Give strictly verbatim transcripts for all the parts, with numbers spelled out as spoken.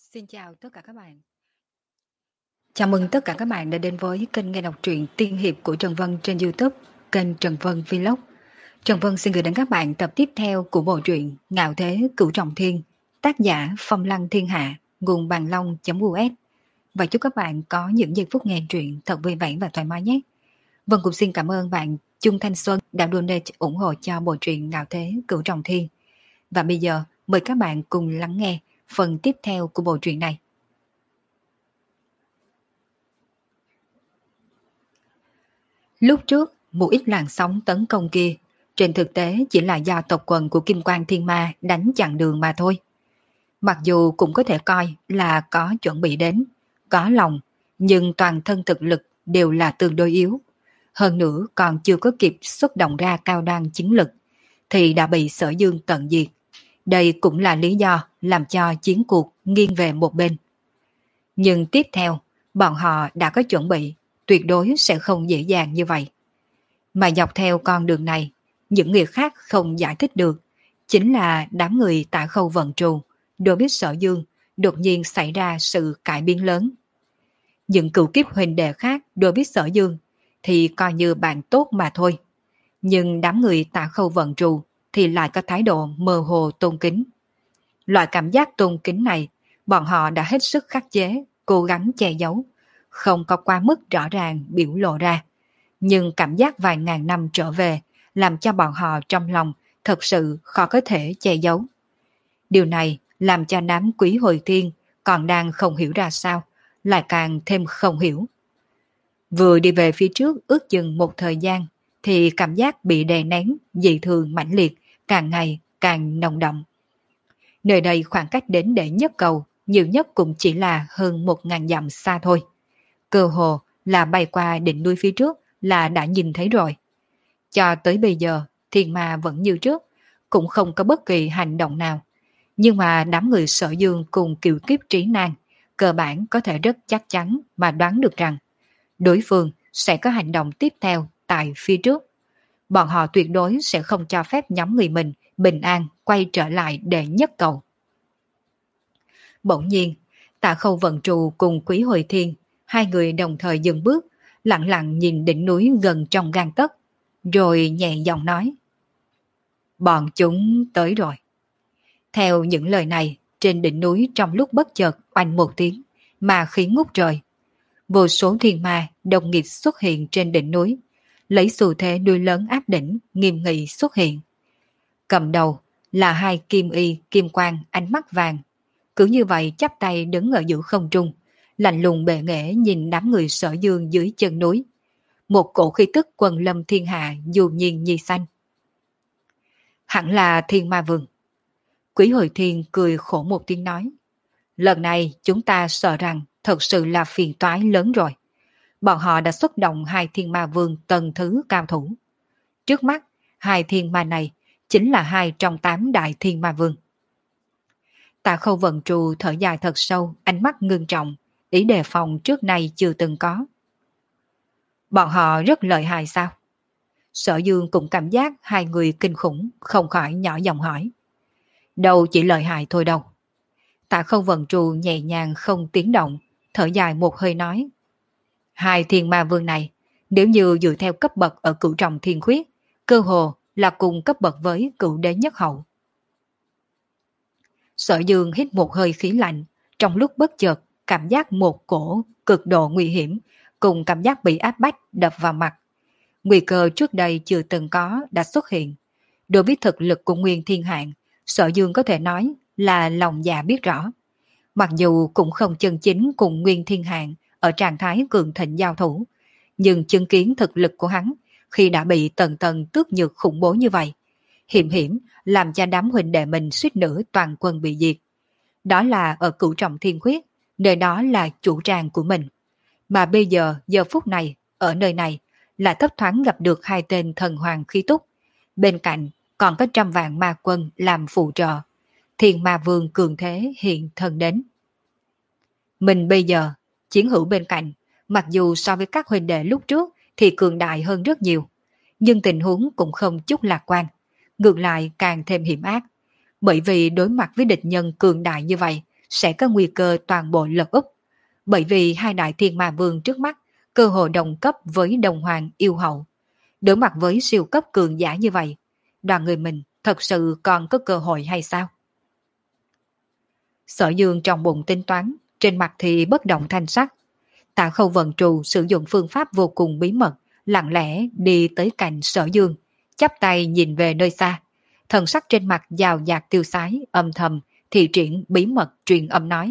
Xin chào tất cả các bạn. Chào mừng tất cả các bạn đã đến với kênh nghe đọc truyện tiên hiệp của Trần Vân trên YouTube, kênh Trần Vân Vlog. Trần Vân xin gửi đến các bạn tập tiếp theo của bộ truyện Ngạo Thế Cửu Trọng Thiên, tác giả Phong Lăng Thiên Hạ, nguồn bàn long.us. Và chúc các bạn có những giây phút nghe truyện thật vui vẻ và thoải mái nhé. Vân cũng xin cảm ơn bạn Trung Thanh Xuân đã donate ủng hộ cho bộ truyện Ngạo Thế Cửu Trọng Thiên. Và bây giờ mời các bạn cùng lắng nghe phần tiếp theo của bộ truyện này. Lúc trước, một ít làn sóng tấn công kia, trên thực tế chỉ là do tộc quần của Kim Quang Thiên Ma đánh chặn đường mà thôi. Mặc dù cũng có thể coi là có chuẩn bị đến, có lòng, nhưng toàn thân thực lực đều là tương đối yếu. Hơn nữa còn chưa có kịp xuất động ra cao đan chiến lực, thì đã bị Sở Dương tận diệt. Đây cũng là lý do làm cho chiến cuộc nghiêng về một bên. Nhưng tiếp theo, bọn họ đã có chuẩn bị, tuyệt đối sẽ không dễ dàng như vậy. Mà dọc theo con đường này, những người khác không giải thích được, chính là đám người Tạ Khâu Vận Trù, đối biết Sở Dương, đột nhiên xảy ra sự cải biến lớn. Những cựu kiếp huynh đệ khác đối biết Sở Dương, thì coi như bạn tốt mà thôi. Nhưng đám người Tạ Khâu Vận Trù thì lại có thái độ mơ hồ tôn kính. Loại cảm giác tôn kính này, bọn họ đã hết sức khắc chế, cố gắng che giấu, không có quá mức rõ ràng biểu lộ ra. Nhưng cảm giác vài ngàn năm trở về làm cho bọn họ trong lòng thật sự khó có thể che giấu. Điều này làm cho đám Quý Hồi Thiên còn đang không hiểu ra sao, lại càng thêm không hiểu. Vừa đi về phía trước ước chừng một thời gian, thì cảm giác bị đè nén, dị thường mãnh liệt, càng ngày càng nồng đậm. Nơi đây khoảng cách đến đệ nhất cầu, nhiều nhất cũng chỉ là hơn một ngàn dặm xa thôi. Cơ hồ là bay qua đỉnh núi phía trước là đã nhìn thấy rồi. Cho tới bây giờ, Thiên Ma vẫn như trước, cũng không có bất kỳ hành động nào. Nhưng mà đám người Sở Dương cùng kiều kiếp trí nan, cơ bản có thể rất chắc chắn mà đoán được rằng đối phương sẽ có hành động tiếp theo tại phía trước. Bọn họ tuyệt đối sẽ không cho phép nhóm người mình bình an quay trở lại đệ nhất cầu. Bỗng nhiên, Tạ Khâu Vận Trù cùng Quý Hồi Thiên, hai người đồng thời dừng bước, lặng lặng nhìn đỉnh núi gần trong gang tấc, rồi nhẹ giọng nói: bọn chúng tới rồi. Theo những lời này, trên đỉnh núi trong lúc bất chợt oanh một tiếng, mà khí ngút trời. Vô số thiên ma đồng nghịch xuất hiện trên đỉnh núi, lấy xu thế đuôi lớn áp đỉnh, nghiêm nghị xuất hiện. Cầm đầu là hai kim y, kim quang, ánh mắt vàng. Cứ như vậy chắp tay đứng ở giữa không trung, lạnh lùng bệ nghệ nhìn đám người Sở Dương dưới chân núi. Một cổ khí tức quần lâm thiên hạ dù nhiên nhi xanh. Hẳn là Thiên Ma Vương. Quý Hồi Thiên cười khổ một tiếng nói: lần này chúng ta sợ rằng thật sự là phiền toái lớn rồi. Bọn họ đã xuất động hai Thiên Ma Vương tầng thứ cao thủ. Trước mắt, hai Thiên Ma này chính là hai trong tám đại Thiên Ma Vương. Tạ Khâu Vận Trù thở dài thật sâu, ánh mắt ngưng trọng, ý đề phòng trước nay chưa từng có. Bọn họ rất lợi hại sao? Sở Dương cũng cảm giác hai người kinh khủng, không khỏi nhỏ giọng hỏi. Đâu chỉ lợi hại thôi đâu. Tạ Khâu Vận Trù nhẹ nhàng không tiếng động, thở dài một hơi nói. Hai Thiên Ma Vương này, nếu như dựa theo cấp bậc ở Cửu Trọng Thiên Khuyết, cơ hồ là cùng cấp bậc với Cửu Đế Nhất Hậu. Sở Dương hít một hơi khí lạnh, trong lúc bất chợt cảm giác một cổ cực độ nguy hiểm, cùng cảm giác bị áp bách đập vào mặt. Nguy cơ trước đây chưa từng có đã xuất hiện. Đối với thực lực của Nguyên Thiên Hạng, Sở Dương có thể nói là lòng dạ biết rõ. Mặc dù cũng không chân chính cùng Nguyên Thiên Hạng ở trạng thái cường thịnh giao thủ, nhưng chứng kiến thực lực của hắn khi đã bị tầng tầng tước nhược khủng bố như vậy, hiểm hiểm làm cho đám huynh đệ mình suýt nữa toàn quân bị diệt. Đó là ở Cửu Trọng Thiên Khuyết, nơi đó là chủ tràng của mình. Mà bây giờ, giờ phút này, ở nơi này, là thấp thoáng gặp được hai tên thần hoàng khí túc. Bên cạnh còn có trăm vạn ma quân làm phụ trợ. Thiên Ma Vương cường thế hiện thân đến. Mình bây giờ, chiến hữu bên cạnh, mặc dù so với các huynh đệ lúc trước thì cường đại hơn rất nhiều, nhưng tình huống cũng không chút lạc quan, ngược lại càng thêm hiểm ác. Bởi vì đối mặt với địch nhân cường đại như vậy, sẽ có nguy cơ toàn bộ lật úp, bởi vì hai đại thiên ma vương trước mắt cơ hội đồng cấp với đồng hoàng yêu hậu. Đối mặt với siêu cấp cường giả như vậy, đoàn người mình thật sự còn có cơ hội hay sao? Sở Dương trong bụng tính toán, trên mặt thì bất động thanh sắc. Tạ Khâu Vận Trù sử dụng phương pháp vô cùng bí mật, lặng lẽ đi tới cạnh Sở Dương, chắp tay nhìn về nơi xa. Thần sắc trên mặt giàu dạt tiêu sái, âm thầm, thì triển bí mật truyền âm nói.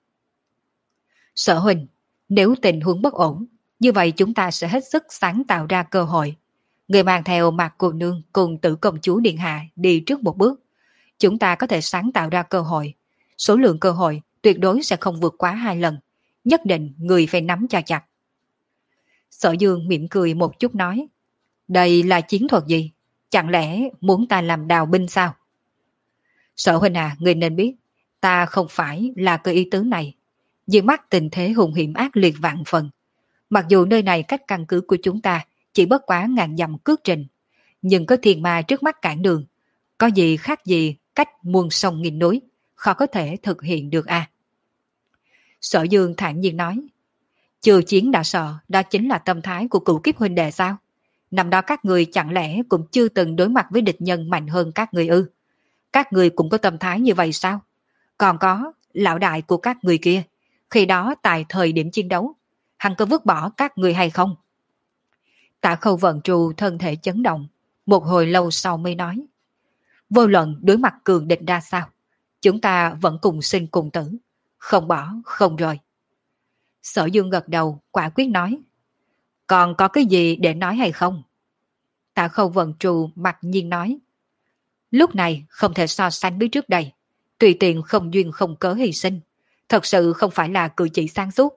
Sở huynh, nếu tình huống bất ổn, như vậy chúng ta sẽ hết sức sáng tạo ra cơ hội. Người mang theo Mạc Cô Nương cùng Tử Công Chúa Điện Hạ đi trước một bước. Chúng ta có thể sáng tạo ra cơ hội. Số lượng cơ hội tuyệt đối sẽ không vượt quá hai lần. Nhất định người phải nắm cho chặt. Sở Dương mỉm cười một chút nói. Đây là chiến thuật gì? Chẳng lẽ muốn ta làm đào binh sao? Sở huynh à, người nên biết, ta không phải là cơ ý tứ này. Dưới mắt tình thế hùng hiểm ác liệt vạn phần. Mặc dù nơi này cách căn cứ của chúng ta chỉ bất quá ngàn dặm cước trình, nhưng có thiên ma trước mắt cản đường. Có gì khác gì cách muôn sông nghìn núi, khó có thể thực hiện được à? Sở Dương thản nhiên nói. Chưa chiến đã sợ, đó chính là tâm thái của cửu kiếp huynh đệ sao? Năm đó các người chẳng lẽ cũng chưa từng đối mặt với địch nhân mạnh hơn các người ư? Các người cũng có tâm thái như vậy sao? Còn có lão đại của các người kia, khi đó tại thời điểm chiến đấu, hắn có vứt bỏ các người hay không? Tạ Khâu Vận Trù thân thể chấn động, một hồi lâu sau mới nói. Vô luận đối mặt cường địch ra sao, chúng ta vẫn cùng sinh cùng tử, không bỏ không rời. Sở Dương gật đầu, quả quyết nói. Còn có cái gì để nói hay không? Tạ Khâu Vận Trù mặc nhiên nói. Lúc này không thể so sánh với trước đây, tùy tiện không duyên không cớ hy sinh, thật sự không phải là cử chỉ sáng suốt.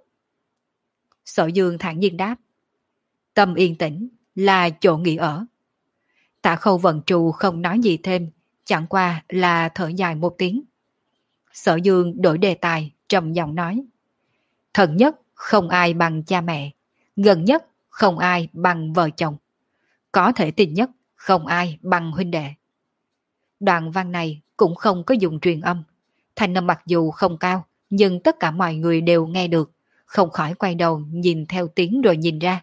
Sở Dương thản nhiên đáp. Tâm yên tĩnh là chỗ nghỉ ở. Tạ Khâu Vận Trù không nói gì thêm, chẳng qua là thở dài một tiếng. Sở Dương đổi đề tài, trầm giọng nói. Thân nhất không ai bằng cha mẹ, gần nhất không ai bằng vợ chồng, có thể tin nhất không ai bằng huynh đệ. Đoạn văn này cũng không có dùng truyền âm, thanh âm mặc dù không cao, nhưng tất cả mọi người đều nghe được, không khỏi quay đầu nhìn theo tiếng rồi nhìn ra.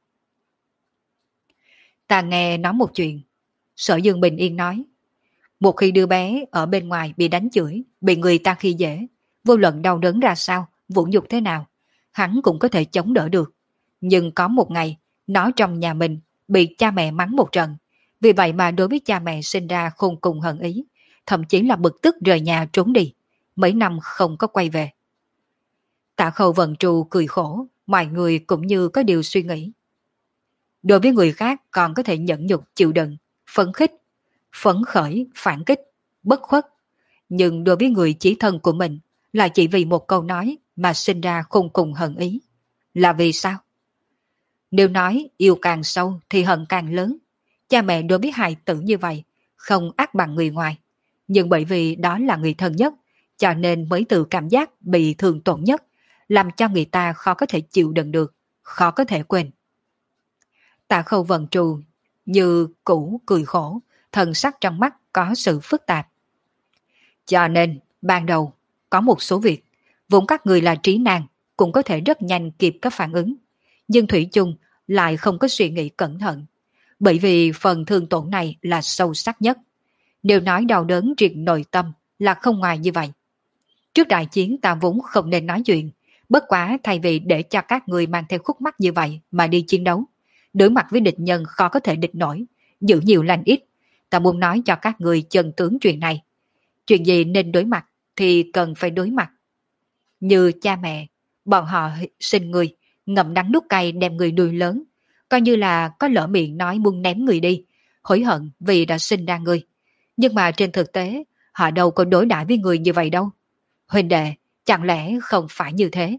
Ta nghe nói một chuyện. Sở Dương bình yên nói. Một khi đứa bé ở bên ngoài bị đánh chửi, bị người ta khi dễ, vô luận đau đớn ra sao, vũ nhục thế nào, hắn cũng có thể chống đỡ được. Nhưng có một ngày, nó trong nhà mình bị cha mẹ mắng một trận, vì vậy mà đối với cha mẹ sinh ra khôn cùng hận ý, thậm chí là bực tức rời nhà trốn đi, mấy năm không có quay về. Tạ Khâu Vận Trù cười khổ, mọi người cũng như có điều suy nghĩ. Đối với người khác còn có thể nhẫn nhục chịu đựng, phấn khích, phấn khởi, phản kích, bất khuất. Nhưng đối với người chí thân của mình là chỉ vì một câu nói mà sinh ra khôn cùng hận ý. Là vì sao? Nếu nói yêu càng sâu thì hận càng lớn. Cha mẹ đối với hài tử như vậy không ác bằng người ngoài. Nhưng bởi vì đó là người thân nhất, cho nên mới tự cảm giác bị thương tổn nhất, làm cho người ta khó có thể chịu đựng được, khó có thể quên. Tạ Khâu Vận Trù như cũ cười khổ, thần sắc trong mắt có sự phức tạp. Cho nên, ban đầu, có một số việc, vốn các người là trí năng, cũng có thể rất nhanh kịp các phản ứng. Nhưng Thủy chung lại không có suy nghĩ cẩn thận. Bởi vì phần thương tổn này là sâu sắc nhất. Nếu nói đau đớn triệt nội tâm là không ngoài như vậy. Trước đại chiến ta vốn không nên nói chuyện, bất quá thay vì để cho các người mang theo khúc mắc như vậy mà đi chiến đấu, đối mặt với địch nhân khó có thể địch nổi, giữ nhiều lành ít, ta muốn nói cho các người chân tướng chuyện này. Chuyện gì nên đối mặt thì cần phải đối mặt. Như cha mẹ, bọn họ sinh người, ngậm đắng nuốt cay đem người nuôi lớn, coi như là có lỡ miệng nói muốn ném người đi, hối hận vì đã sinh ra người. Nhưng mà trên thực tế, họ đâu có đối đãi với người như vậy đâu. Huynh đệ, chẳng lẽ không phải như thế?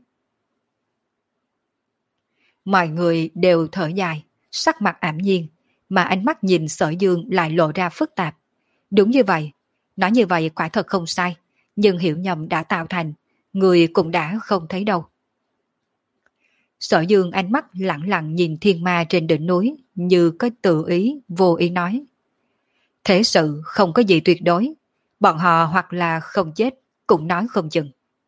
Mọi người đều thở dài, sắc mặt ảm nhiên, mà ánh mắt nhìn Sở Dương lại lộ ra phức tạp. Đúng như vậy, nói như vậy quả thật không sai, nhưng hiểu nhầm đã tạo thành, người cũng đã không thấy đâu. Sở Dương ánh mắt lặng lặng nhìn thiên ma trên đỉnh núi, như có tự ý, vô ý nói. Thế sự không có gì tuyệt đối, bọn họ hoặc là không chết, cũng nói không chừng.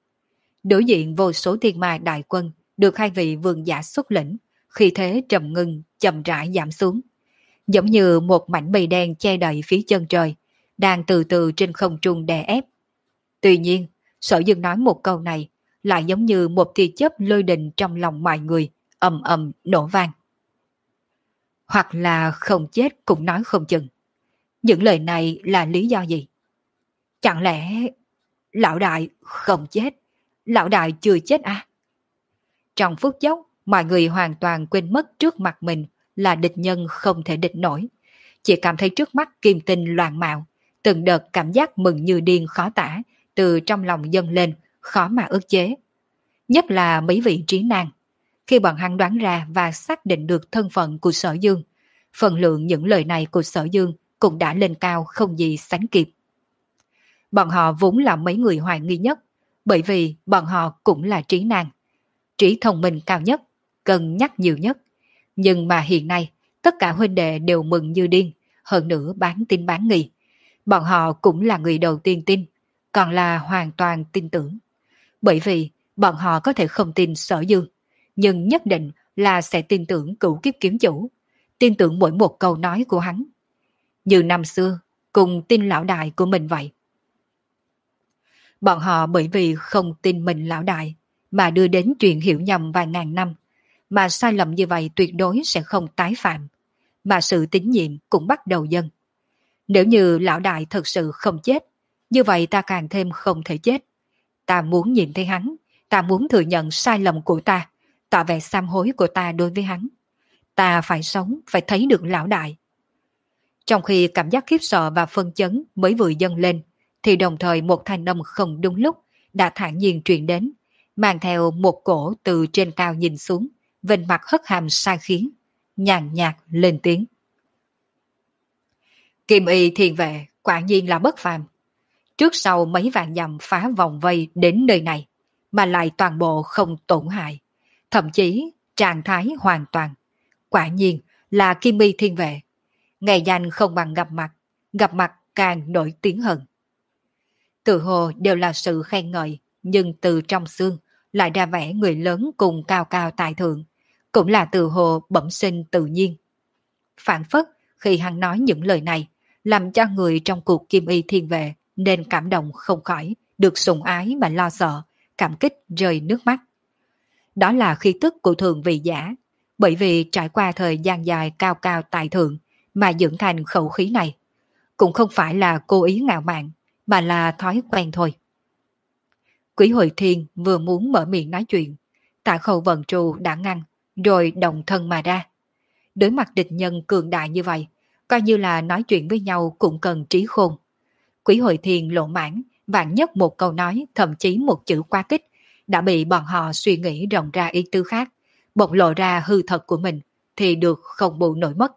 Đối diện vô số thiên ma đại quân được hai vị vương giả xuất lĩnh, khi thế trầm ngưng chậm rãi giảm xuống, giống như một mảnh mây đen che đậy phía chân trời, đang từ từ trên không trung đè ép. Tuy nhiên, Sở Dương nói một câu này lại giống như một tia chớp lôi đình trong lòng mọi người, ầm ầm nổ vang. Hoặc là không chết cũng nói không chừng. Những lời này là lý do gì? Chẳng lẽ lão đại không chết? Lão đại chưa chết à? Trong phút chốc, mọi người hoàn toàn quên mất trước mặt mình là địch nhân không thể địch nổi. Chỉ cảm thấy trước mắt kim tinh loạn mạo, từng đợt cảm giác mừng như điên khó tả, từ trong lòng dâng lên, khó mà ức chế. Nhất là mấy vị trí năng. Khi bọn hắn đoán ra và xác định được thân phận của Sở Dương, phần lượng những lời này của Sở Dương cũng đã lên cao không gì sánh kịp. Bọn họ vốn là mấy người hoài nghi nhất, bởi vì bọn họ cũng là trí năng. Trí thông minh cao nhất, cân nhắc nhiều nhất. Nhưng mà hiện nay, tất cả huynh đệ đều mừng như điên, hơn nữa bán tin bán nghi. Bọn họ cũng là người đầu tiên tin, còn là hoàn toàn tin tưởng. Bởi vì bọn họ có thể không tin Sở Dương, nhưng nhất định là sẽ tin tưởng Cửu Kiếp Kiếm Chủ, tin tưởng mỗi một câu nói của hắn. Như năm xưa, cùng tin lão đại của mình vậy. Bọn họ bởi vì không tin mình lão đại, mà đưa đến chuyện hiểu nhầm vài ngàn năm, mà sai lầm như vậy tuyệt đối sẽ không tái phạm, mà sự tín nhiệm cũng bắt đầu dâng. Nếu như lão đại thật sự không chết, như vậy ta càng thêm không thể chết. Ta muốn nhìn thấy hắn, ta muốn thừa nhận sai lầm của ta, tỏ vẻ sám hối của ta đối với hắn. Ta phải sống, phải thấy được lão đại. Trong khi cảm giác khiếp sợ và phân chấn mới vừa dâng lên, thì đồng thời một thanh âm không đúng lúc đã thản nhiên truyền đến, mang theo một cổ từ trên cao nhìn xuống, vênh mặt hất hàm sai khí, nhàn nhạt lên tiếng. Kim y thiên vệ quả nhiên là bất phàm. Trước sau mấy vạn dặm phá vòng vây đến nơi này, mà lại toàn bộ không tổn hại, thậm chí trạng thái hoàn toàn. Quả nhiên là Kim y thiên vệ. Ngày danh không bằng gặp mặt, gặp mặt càng nổi tiếng hơn. Tự hồ đều là sự khen ngợi, nhưng từ trong xương lại ra vẻ người lớn cùng cao cao tại thượng, cũng là từ hồ bẩm sinh tự nhiên. Phản phất khi hắn nói những lời này, làm cho người trong cuộc Kim y thiên vệ nên cảm động không khỏi, được sủng ái mà lo sợ, cảm kích rơi nước mắt. Đó là khí tức của thường vị giả, bởi vì trải qua thời gian dài cao cao tại thượng mà dưỡng thành khẩu khí này. Cũng không phải là cố ý ngạo mạn, mà là thói quen thôi. Quý Hội Thiên vừa muốn mở miệng nói chuyện, Tạ Khâu Vận Trù đã ngăn, rồi đồng thân mà ra. Đối mặt địch nhân cường đại như vậy, coi như là nói chuyện với nhau cũng cần trí khôn. Quý Hội Thiên lộ mãn, vạn nhất một câu nói, thậm chí một chữ quá kích, đã bị bọn họ suy nghĩ rộng ra ý tư khác, bộc lộ ra hư thật của mình, thì được không bù nổi mất.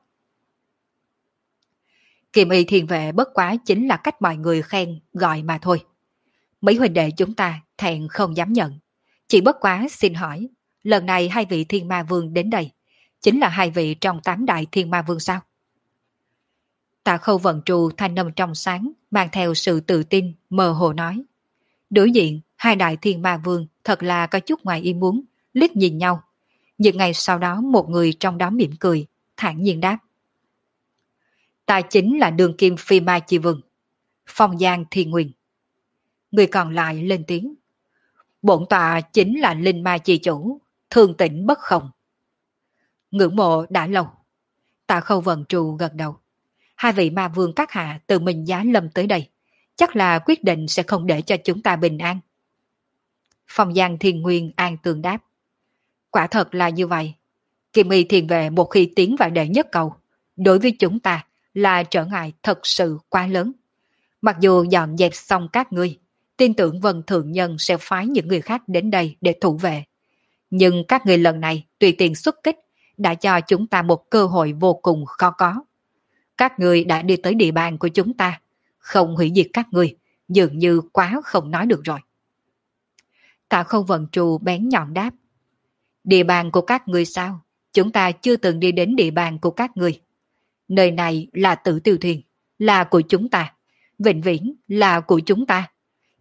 Kim y thiên vệ bất quá chính là cách mọi người khen gọi mà thôi. Mấy huynh đệ chúng ta thẹn không dám nhận. Chỉ bất quá xin hỏi, lần này hai vị thiên ma vương đến đây, chính là hai vị trong tám đại thiên ma vương sao? Tạ Khâu Vận Trù thanh âm trong sáng, mang theo sự tự tin, mơ hồ nói. Đối diện, hai đại thiên ma vương thật là có chút ngoài ý muốn, liếc nhìn nhau. Nhưng ngày sau đó một người trong đó mỉm cười, thản nhiên đáp. Ta chính là đường kim phi ma chi vương, Phong Giang Thiên Nguyên. Người còn lại lên tiếng. Bổn tọa chính là linh ma chi chủ, Thương Tĩnh Bất Không. Ngưỡng mộ đã lâu. Tạ Khâu Vận Trù gật đầu. Hai vị ma vương các hạ từ mình giá lâm tới đây, chắc là quyết định sẽ không để cho chúng ta bình an. Phong Giang Thiên Nguyên an tường đáp. Quả thật là như vậy. Kim y thiên vệ một khi tiến vào đệ nhất cầu, đối với chúng ta là trở ngại thật sự quá lớn. Mặc dù dọn dẹp xong các ngươi, tin tưởng Vân Thượng Nhân sẽ phái những người khác đến đây để thủ vệ. Nhưng các người lần này tùy tiện xuất kích đã cho chúng ta một cơ hội vô cùng khó có. Các người đã đi tới địa bàn của chúng ta, không hủy diệt các người, dường như quá không nói được rồi. Tạ Khâu Vận Trù bén nhọn đáp. Địa bàn của các người sao? Chúng ta chưa từng đi đến địa bàn của các người. Nơi này là Tử Tiêu Thuyền, là của chúng ta. Vĩnh viễn là của chúng ta.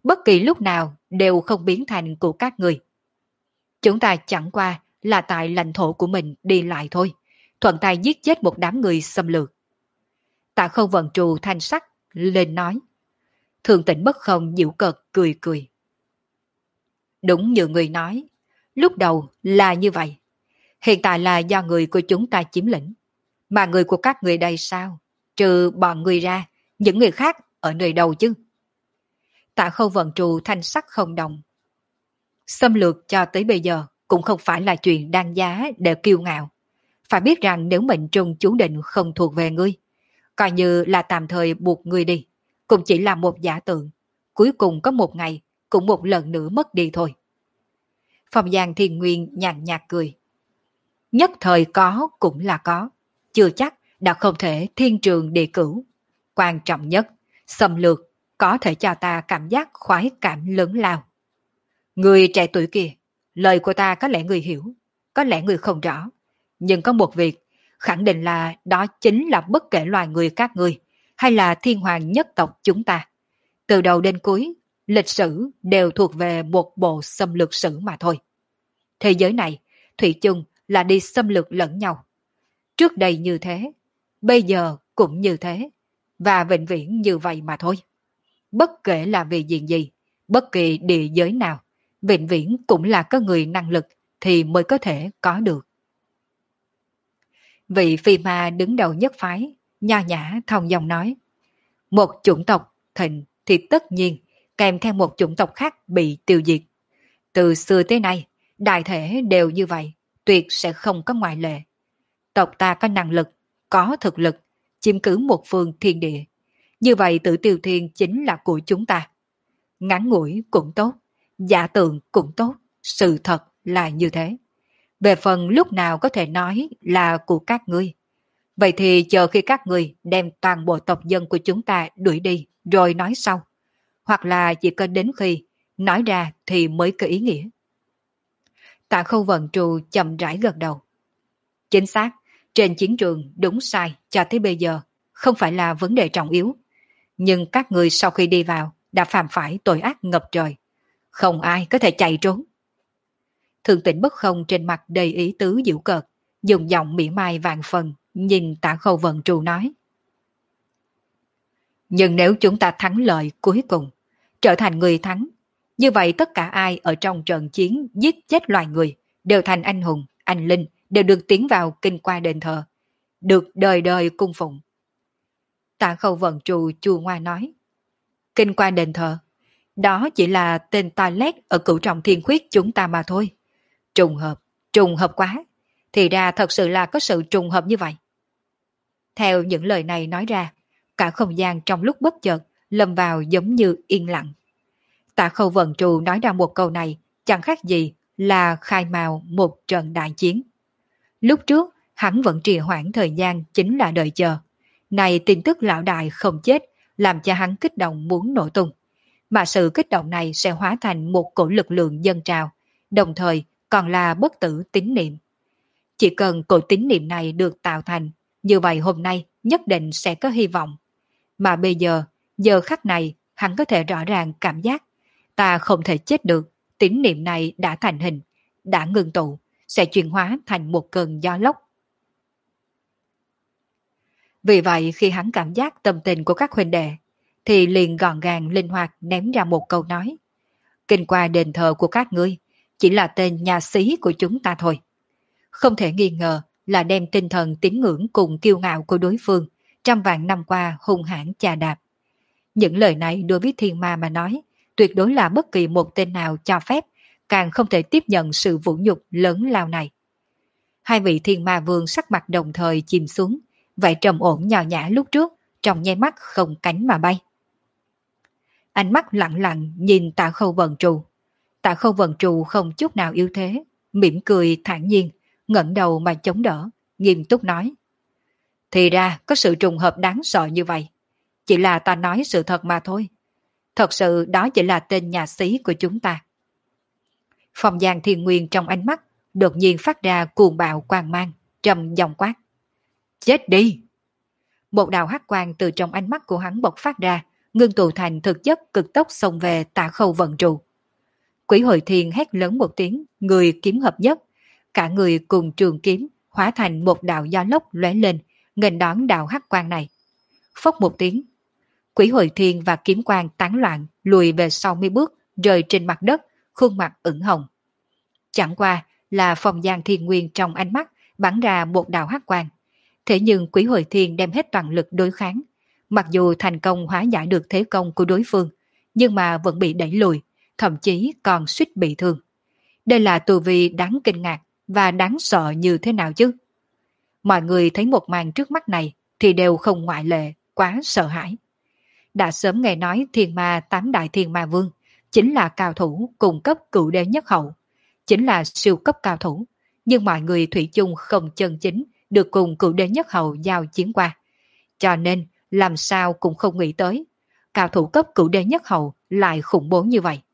bất kỳ lúc nào đều không biến thành của các người. Chúng ta chẳng qua là tại lãnh thổ của mình đi lại thôi, thuận tay giết chết một đám người xâm lược. Tạ Khâu Vận Trù thanh sắc lên nói. Thường Tĩnh Bất Không giễu cợt cười cười. Đúng như người nói, lúc đầu là như vậy. Hiện tại là do người của chúng ta chiếm lĩnh. Mà người của các người đây sao? Trừ bọn người ra, những người khác ở nơi đâu chứ? Tạ Khâu Vận Trù thanh sắc không đồng. Xâm lược cho tới bây giờ cũng không phải là chuyện đáng giá để kiêu ngạo. Phải biết rằng nếu mệnh trung chú định không thuộc về ngươi, coi như là tạm thời buộc ngươi đi, cũng chỉ là một giả tượng. Cuối cùng có một ngày, cũng một lần nữa mất đi thôi. Phong Giang Thiên Nguyên nhàn nhạt cười. Nhất thời có cũng là có, chưa chắc đã không thể thiên trường địa cửu. Quan trọng nhất, xâm lược có thể cho ta cảm giác khoái cảm lớn lao. Người trẻ tuổi kia, lời của ta có lẽ người hiểu, có lẽ người không rõ. Nhưng có một việc, khẳng định là đó chính là bất kể loài người các ngươi, hay là thiên hoàng nhất tộc chúng ta. Từ đầu đến cuối, lịch sử đều thuộc về một bộ xâm lược sử mà thôi. Thế giới này, thủy chung là đi xâm lược lẫn nhau. Trước đây như thế, bây giờ cũng như thế, và vĩnh viễn như vậy mà thôi. Bất kể là vì chuyện gì, bất kỳ địa giới nào, vĩnh viễn cũng là có người năng lực thì mới có thể có được. Vị phi ma đứng đầu nhất phái, nho nhã thông dong nói. Một chủng tộc thịnh thì tất nhiên kèm theo một chủng tộc khác bị tiêu diệt. Từ xưa tới nay, đại thể đều như vậy, tuyệt sẽ không có ngoại lệ. Tộc ta có năng lực, có thực lực, chiếm cứ một phương thiên địa. Như vậy tự tiêu thiên chính là của chúng ta. Ngắn ngủi cũng tốt, giả tượng cũng tốt, sự thật là như thế. Về phần lúc nào có thể nói là của các ngươi. Vậy thì chờ khi các ngươi đem toàn bộ tộc dân của chúng ta đuổi đi rồi nói sau. Hoặc là chỉ cần đến khi nói ra thì mới có ý nghĩa. Tạ Khâu Vận Trù chậm rãi gật đầu. Chính xác, trên chiến trường đúng sai cho tới bây giờ không phải là vấn đề trọng yếu. Nhưng các người sau khi đi vào đã phạm phải tội ác ngập trời. Không ai có thể chạy trốn. Thường Tĩnh Bất Không trên mặt đầy ý tứ giễu cợt, dùng giọng mỉa mai vạn phần, nhìn Tạ Khâu Vận Trù nói. Nhưng nếu chúng ta thắng lợi cuối cùng, trở thành người thắng, như vậy tất cả ai ở trong trận chiến giết chết loài người, đều thành anh hùng, anh linh, đều được tiến vào kinh qua đền thờ, được đời đời cung phụng. Tạ Khâu Vận Trù chua ngoa nói. Kinh qua đền thờ, đó chỉ là tên toilet ở cửu trọng thiên khuyết chúng ta mà thôi. Trùng hợp, trùng hợp quá. Thì ra thật sự là có sự trùng hợp như vậy. Theo những lời này nói ra, cả không gian trong lúc bất chợt lâm vào giống như yên lặng. Tạ Khâu Vận Trù nói ra một câu này chẳng khác gì là khai mào một trận đại chiến. Lúc trước, hắn vẫn trì hoãn thời gian chính là đợi chờ. Này tin tức lão đại không chết làm cho hắn kích động muốn nổ tung. Mà sự kích động này sẽ hóa thành một cổ lực lượng dân trào, đồng thời còn là bất tử tín niệm. Chỉ cần cổ tín niệm này được tạo thành, như vậy hôm nay nhất định sẽ có hy vọng. Mà bây giờ, giờ khắc này, hắn có thể rõ ràng cảm giác ta không thể chết được, tín niệm này đã thành hình, đã ngừng tụ, sẽ chuyển hóa thành một cơn gió lốc. Vì vậy khi hắn cảm giác tâm tình của các huynh đệ, thì liền gọn gàng linh hoạt ném ra một câu nói. Kinh qua đền thờ của các ngươi, chỉ là tên nhà xí của chúng ta thôi. Không thể nghi ngờ là đem tinh thần tín ngưỡng cùng kiêu ngạo của đối phương trăm vạn năm qua hung hãn chà đạp. Những lời này đối với thiên ma mà nói, tuyệt đối là bất kỳ một tên nào cho phép, càng không thể tiếp nhận sự vũ nhục lớn lao này. Hai vị thiên ma vương sắc mặt đồng thời chìm xuống, vậy trầm ổn nhỏ nhã lúc trước, trong nháy mắt không cánh mà bay. Ánh mắt lặng lặng nhìn Tạ Khâu Vận Trù. Tạ Khâu Vận Trù không chút nào yếu thế, mỉm cười thản nhiên, ngẩng đầu mà chống đỡ, nghiêm túc nói. Thì ra có sự trùng hợp đáng sợ như vậy. Chỉ là ta nói sự thật mà thôi. Thật sự đó chỉ là tên nhà xí của chúng ta. Phong Giang Thiên Nguyên trong ánh mắt đột nhiên phát ra cuồng bạo quang mang, trầm giọng quát. Chết đi! Một đạo hắc quang từ trong ánh mắt của hắn bộc phát ra, ngưng tụ thành thực chất cực tốc xông về Tạ Khâu vận trụ. Quỷ Hội Thiên hét lớn một tiếng, người kiếm hợp nhất, cả người cùng trường kiếm hóa thành một đạo gió lốc lóe lên, nghênh đón đạo hắc quang này. Phốc một tiếng, Quỷ Hội Thiên và kiếm quang tán loạn lùi về sau mấy bước, rơi trên mặt đất, khuôn mặt ửng hồng. Chẳng qua là Phong Giang Thiên Nguyên trong ánh mắt bắn ra một đạo hắc quang. Thế nhưng Quỷ Hội Thiên đem hết toàn lực đối kháng, mặc dù thành công hóa giải được thế công của đối phương, nhưng mà vẫn bị đẩy lùi, thậm chí còn suýt bị thương. Đây là tu vi đáng kinh ngạc và đáng sợ như thế nào chứ? Mọi người thấy một màn trước mắt này thì đều không ngoại lệ, quá sợ hãi. Đã sớm nghe nói thiên ma tám đại thiên ma vương chính là cao thủ cùng cấp cửu đế nhất hậu, chính là siêu cấp cao thủ, nhưng mọi người thủy chung không chân chính được cùng cửu đế nhất hậu giao chiến qua. Cho nên làm sao cũng không nghĩ tới, cao thủ cấp cửu đế nhất hậu lại khủng bố như vậy.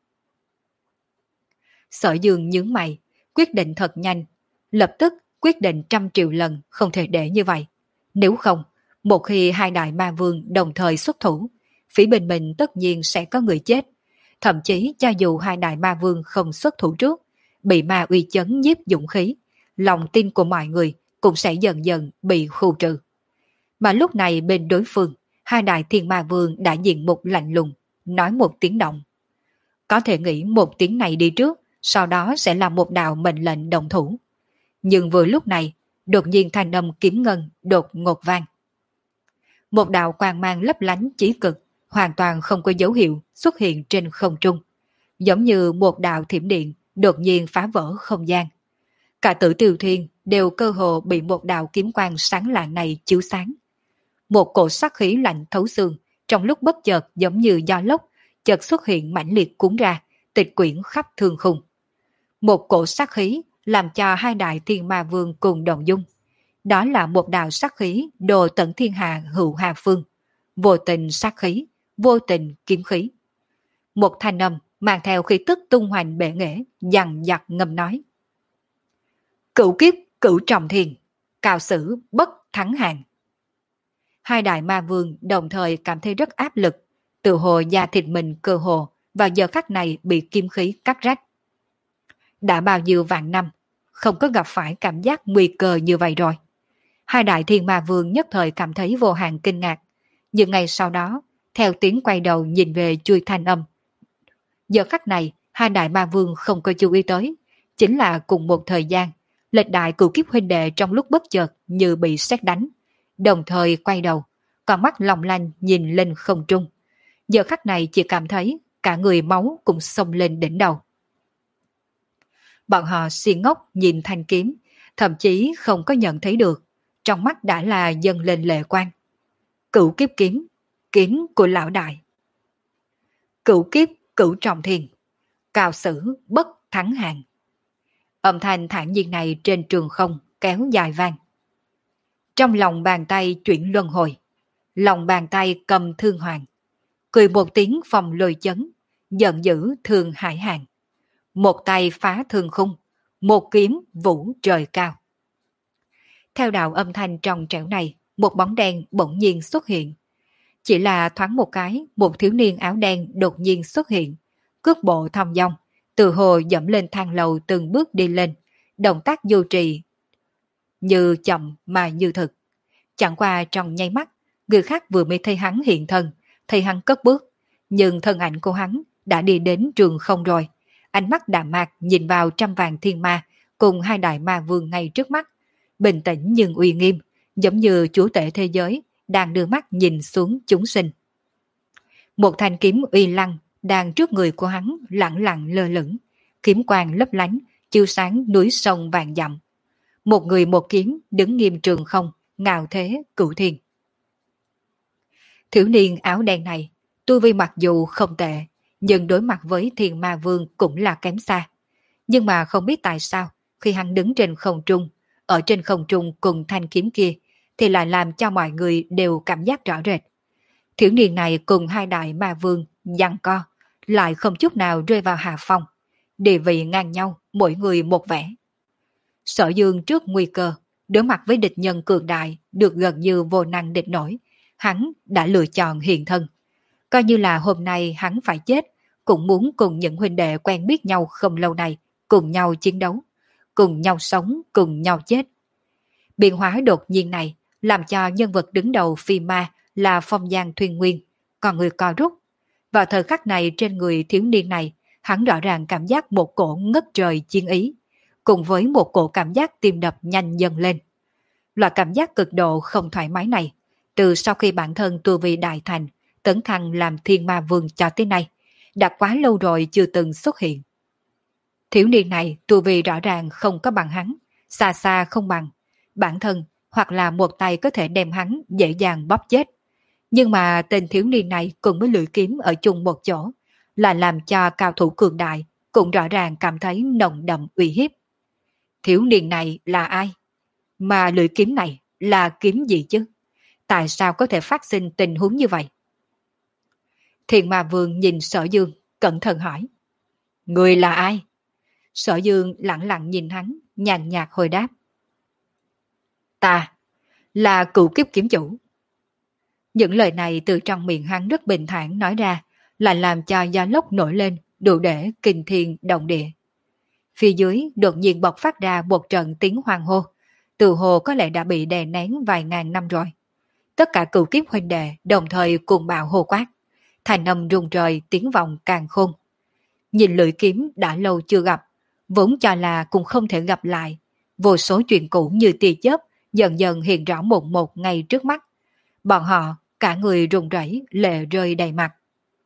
Sở Dương nhướng mày, quyết định thật nhanh, lập tức quyết định trăm triệu lần không thể để như vậy. Nếu không, một khi hai đại ma vương đồng thời xuất thủ, phía bên mình tất nhiên sẽ có người chết. Thậm chí cho dù hai đại ma vương không xuất thủ trước, bị ma uy chấn nhiếp dũng khí, lòng tin của mọi người cũng sẽ dần dần bị khu trừ. Mà lúc này bên đối phương, hai đại thiên ma vương đã diện một lạnh lùng, nói một tiếng động. Có thể nghĩ một tiếng này đi trước, sau đó sẽ là một đạo mệnh lệnh đồng thủ. Nhưng vừa lúc này, đột nhiên thanh âm kiếm ngân đột ngột vang. Một đạo quang mang lấp lánh chí cực, hoàn toàn không có dấu hiệu xuất hiện trên không trung, giống như một đạo thiểm điện đột nhiên phá vỡ không gian. Cả Tử Tiêu Thiên đều cơ hồ bị một đạo kiếm quang sáng lạng này chiếu sáng. Một cổ sát khí lạnh thấu xương, trong lúc bất chợt giống như gió lốc, chợt xuất hiện mãnh liệt cuốn ra, tịch quyển khắp thương khung. Một cổ sát khí làm cho hai đại thiên ma vương cùng đồng dung. Đó là một đạo sát khí đồ tận thiên hà hữu hà phương, vô tình sát khí, vô tình kiếm khí. Một thanh âm mang theo khí tức tung hoành bệ nghệ, dằn dặt ngâm nói. Cửu kiếp, cửu trọng thiền, cao sử bất thắng hàng. Hai đại ma vương đồng thời cảm thấy rất áp lực, tự hồ da thịt mình cơ hồ vào giờ khắc này bị kim khí cắt rách. Đã bao nhiêu vạn năm, không có gặp phải cảm giác nguy cơ như vậy rồi. Hai đại thiên ma vương nhất thời cảm thấy vô hạn kinh ngạc, nhưng ngay sau đó, theo tiếng quay đầu nhìn về chui thanh âm. Giờ khắc này, hai đại ma vương không có chú ý tới, chính là cùng một thời gian, lịch đại cửu kiếp huynh đệ trong lúc bất chợt như bị sét đánh, đồng thời quay đầu, con mắt long lanh nhìn lên không trung. Giờ khắc này chỉ cảm thấy cả người máu cũng xông lên đỉnh đầu. Bọn họ si ngốc nhìn thanh kiếm, thậm chí không có nhận thấy được, trong mắt đã là dâng lên lệ quang. Cửu kiếp kiếm, kiếm của lão đại. Cửu kiếp, cửu trọng thiền, cao sử bất thắng hàng. Âm thanh thản nhiên này trên trường không kéo dài vang. Trong lòng bàn tay chuyển luân hồi, lòng bàn tay cầm thương hoàng, cười một tiếng phòng lôi chấn, giận dữ thương hải hàng. Một tay phá thương khung, một kiếm vũ trời cao. Theo đạo âm thanh trong trẻo này, một bóng đen bỗng nhiên xuất hiện. Chỉ là thoáng một cái, một thiếu niên áo đen đột nhiên xuất hiện, cước bộ thong dong, từ hồ dẫm lên thang lầu từng bước đi lên, động tác du trì như chậm mà như thực. Chẳng qua trong nháy mắt, người khác vừa mới thấy hắn hiện thân, thấy hắn cất bước, nhưng thân ảnh của hắn đã đi đến trường không rồi. Ánh mắt đạm mạc nhìn vào trăm vàng thiên ma cùng hai đại ma vương ngay trước mắt, bình tĩnh nhưng uy nghiêm, giống như chúa tể thế giới đang đưa mắt nhìn xuống chúng sinh. Một thanh kiếm uy lăng đang trước người của hắn lặng lặng lơ lửng, kiếm quang lấp lánh, chiếu sáng núi sông vàng dặm. Một người một kiếm đứng nghiêm trường không, ngạo thế cửu thiên. Thiếu niên áo đen này, tu vi mặc dù không tệ, nhưng đối mặt với thiên ma vương cũng là kém xa. Nhưng mà không biết tại sao, khi hắn đứng trên không trung, ở trên không trung cùng thanh kiếm kia, thì lại làm cho mọi người đều cảm giác rõ rệt. Thiếu niên này cùng hai đại ma vương giằng co, lại không chút nào rơi vào hạ phong. Địa vị ngang nhau, mỗi người một vẻ. Sở Dương trước nguy cơ, đối mặt với địch nhân cường đại, được gần như vô năng địch nổi, hắn đã lựa chọn hiện thân. Coi như là hôm nay hắn phải chết, cũng muốn cùng những huynh đệ quen biết nhau không lâu này, cùng nhau chiến đấu, cùng nhau sống, cùng nhau chết. Biến hóa đột nhiên này làm cho nhân vật đứng đầu phi ma là Phong Giang Thuyên Nguyên, còn người co rút. Vào thời khắc này trên người thiếu niên này, hắn rõ ràng cảm giác một cổ ngất trời chiến ý, cùng với một cổ cảm giác tim đập nhanh dần lên. Loại cảm giác cực độ không thoải mái này, từ sau khi bản thân tu vi đại thành, tấn thăng làm thiên ma vương cho tới nay, đã quá lâu rồi chưa từng xuất hiện. Thiếu niên này tu vi rõ ràng không có bằng hắn, xa xa không bằng. Bản thân hoặc là một tay có thể đem hắn dễ dàng bóp chết. Nhưng mà tên thiếu niên này cùng với lưỡi kiếm ở chung một chỗ, là làm cho cao thủ cường đại cũng rõ ràng cảm thấy nồng đậm uy hiếp. Thiếu niên này là ai? Mà lưỡi kiếm này là kiếm gì chứ? Tại sao có thể phát sinh tình huống như vậy? Thiền Ma Vương nhìn Sở Dương, cẩn thận hỏi. Người là ai? Sở Dương lặng lặng nhìn hắn, nhàn nhạt hồi đáp. Ta là cựu kiếp kiếm chủ. Những lời này từ trong miệng hắn rất bình thản nói ra, là làm cho gió lốc nổi lên, đủ để kinh thiên động địa. Phía dưới đột nhiên bộc phát ra một trận tiếng hoang hô, từ hồ có lẽ đã bị đè nén vài ngàn năm rồi. Tất cả cựu kiếp huynh đệ đồng thời cùng bạo hô quát, thành âm rung trời tiếng vọng càng khôn. Nhìn lưỡi kiếm đã lâu chưa gặp, vốn cho là cũng không thể gặp lại, vô số chuyện cũ như tia chớp dần dần hiện rõ một một ngay trước mắt. Bọn họ cả người run rẩy, lệ rơi đầy mặt.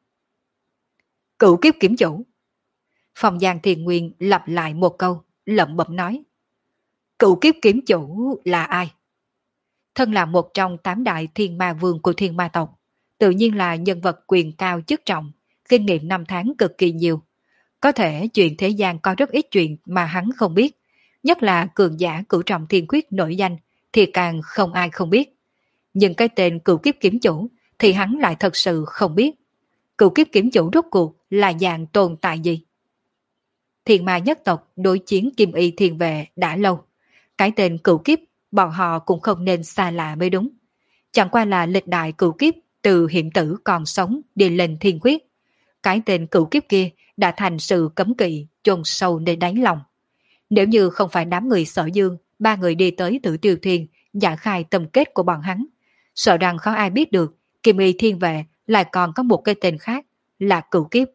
Cựu kiếp kiếm chủ. Phong Giang Thiền Nguyên lặp lại một câu, lẩm bẩm nói. Cựu kiếp kiếm chủ là ai? Thân là một trong tám đại thiên ma vương của thiên ma tộc, tự nhiên là nhân vật quyền cao chức trọng, kinh nghiệm năm tháng cực kỳ nhiều. Có thể chuyện thế gian có rất ít chuyện mà hắn không biết, nhất là cường giả cửu trọng thiên quyết nổi danh thì càng không ai không biết. Nhưng cái tên cựu kiếp kiếm chủ thì hắn lại thật sự không biết. Cựu kiếp kiếm chủ rốt cuộc là dạng tồn tại gì? Thiên ma nhất tộc đối chiến Kim Y Thiên Vệ đã lâu. Cái tên cựu kiếp bọn họ cũng không nên xa lạ mới đúng. Chẳng qua là lịch đại cựu kiếp từ hiểm tử còn sống đi lên thiên quyết. Cái tên cựu kiếp kia đã thành sự cấm kỵ chôn sâu nơi đáy lòng. Nếu như không phải đám người Sở Dương, ba người đi tới Tử Tiêu Thiên giải khai tâm kết của bọn hắn, sợ rằng khó ai biết được Kim Y Thiên Vệ lại còn có một cái tên khác là cựu kiếp.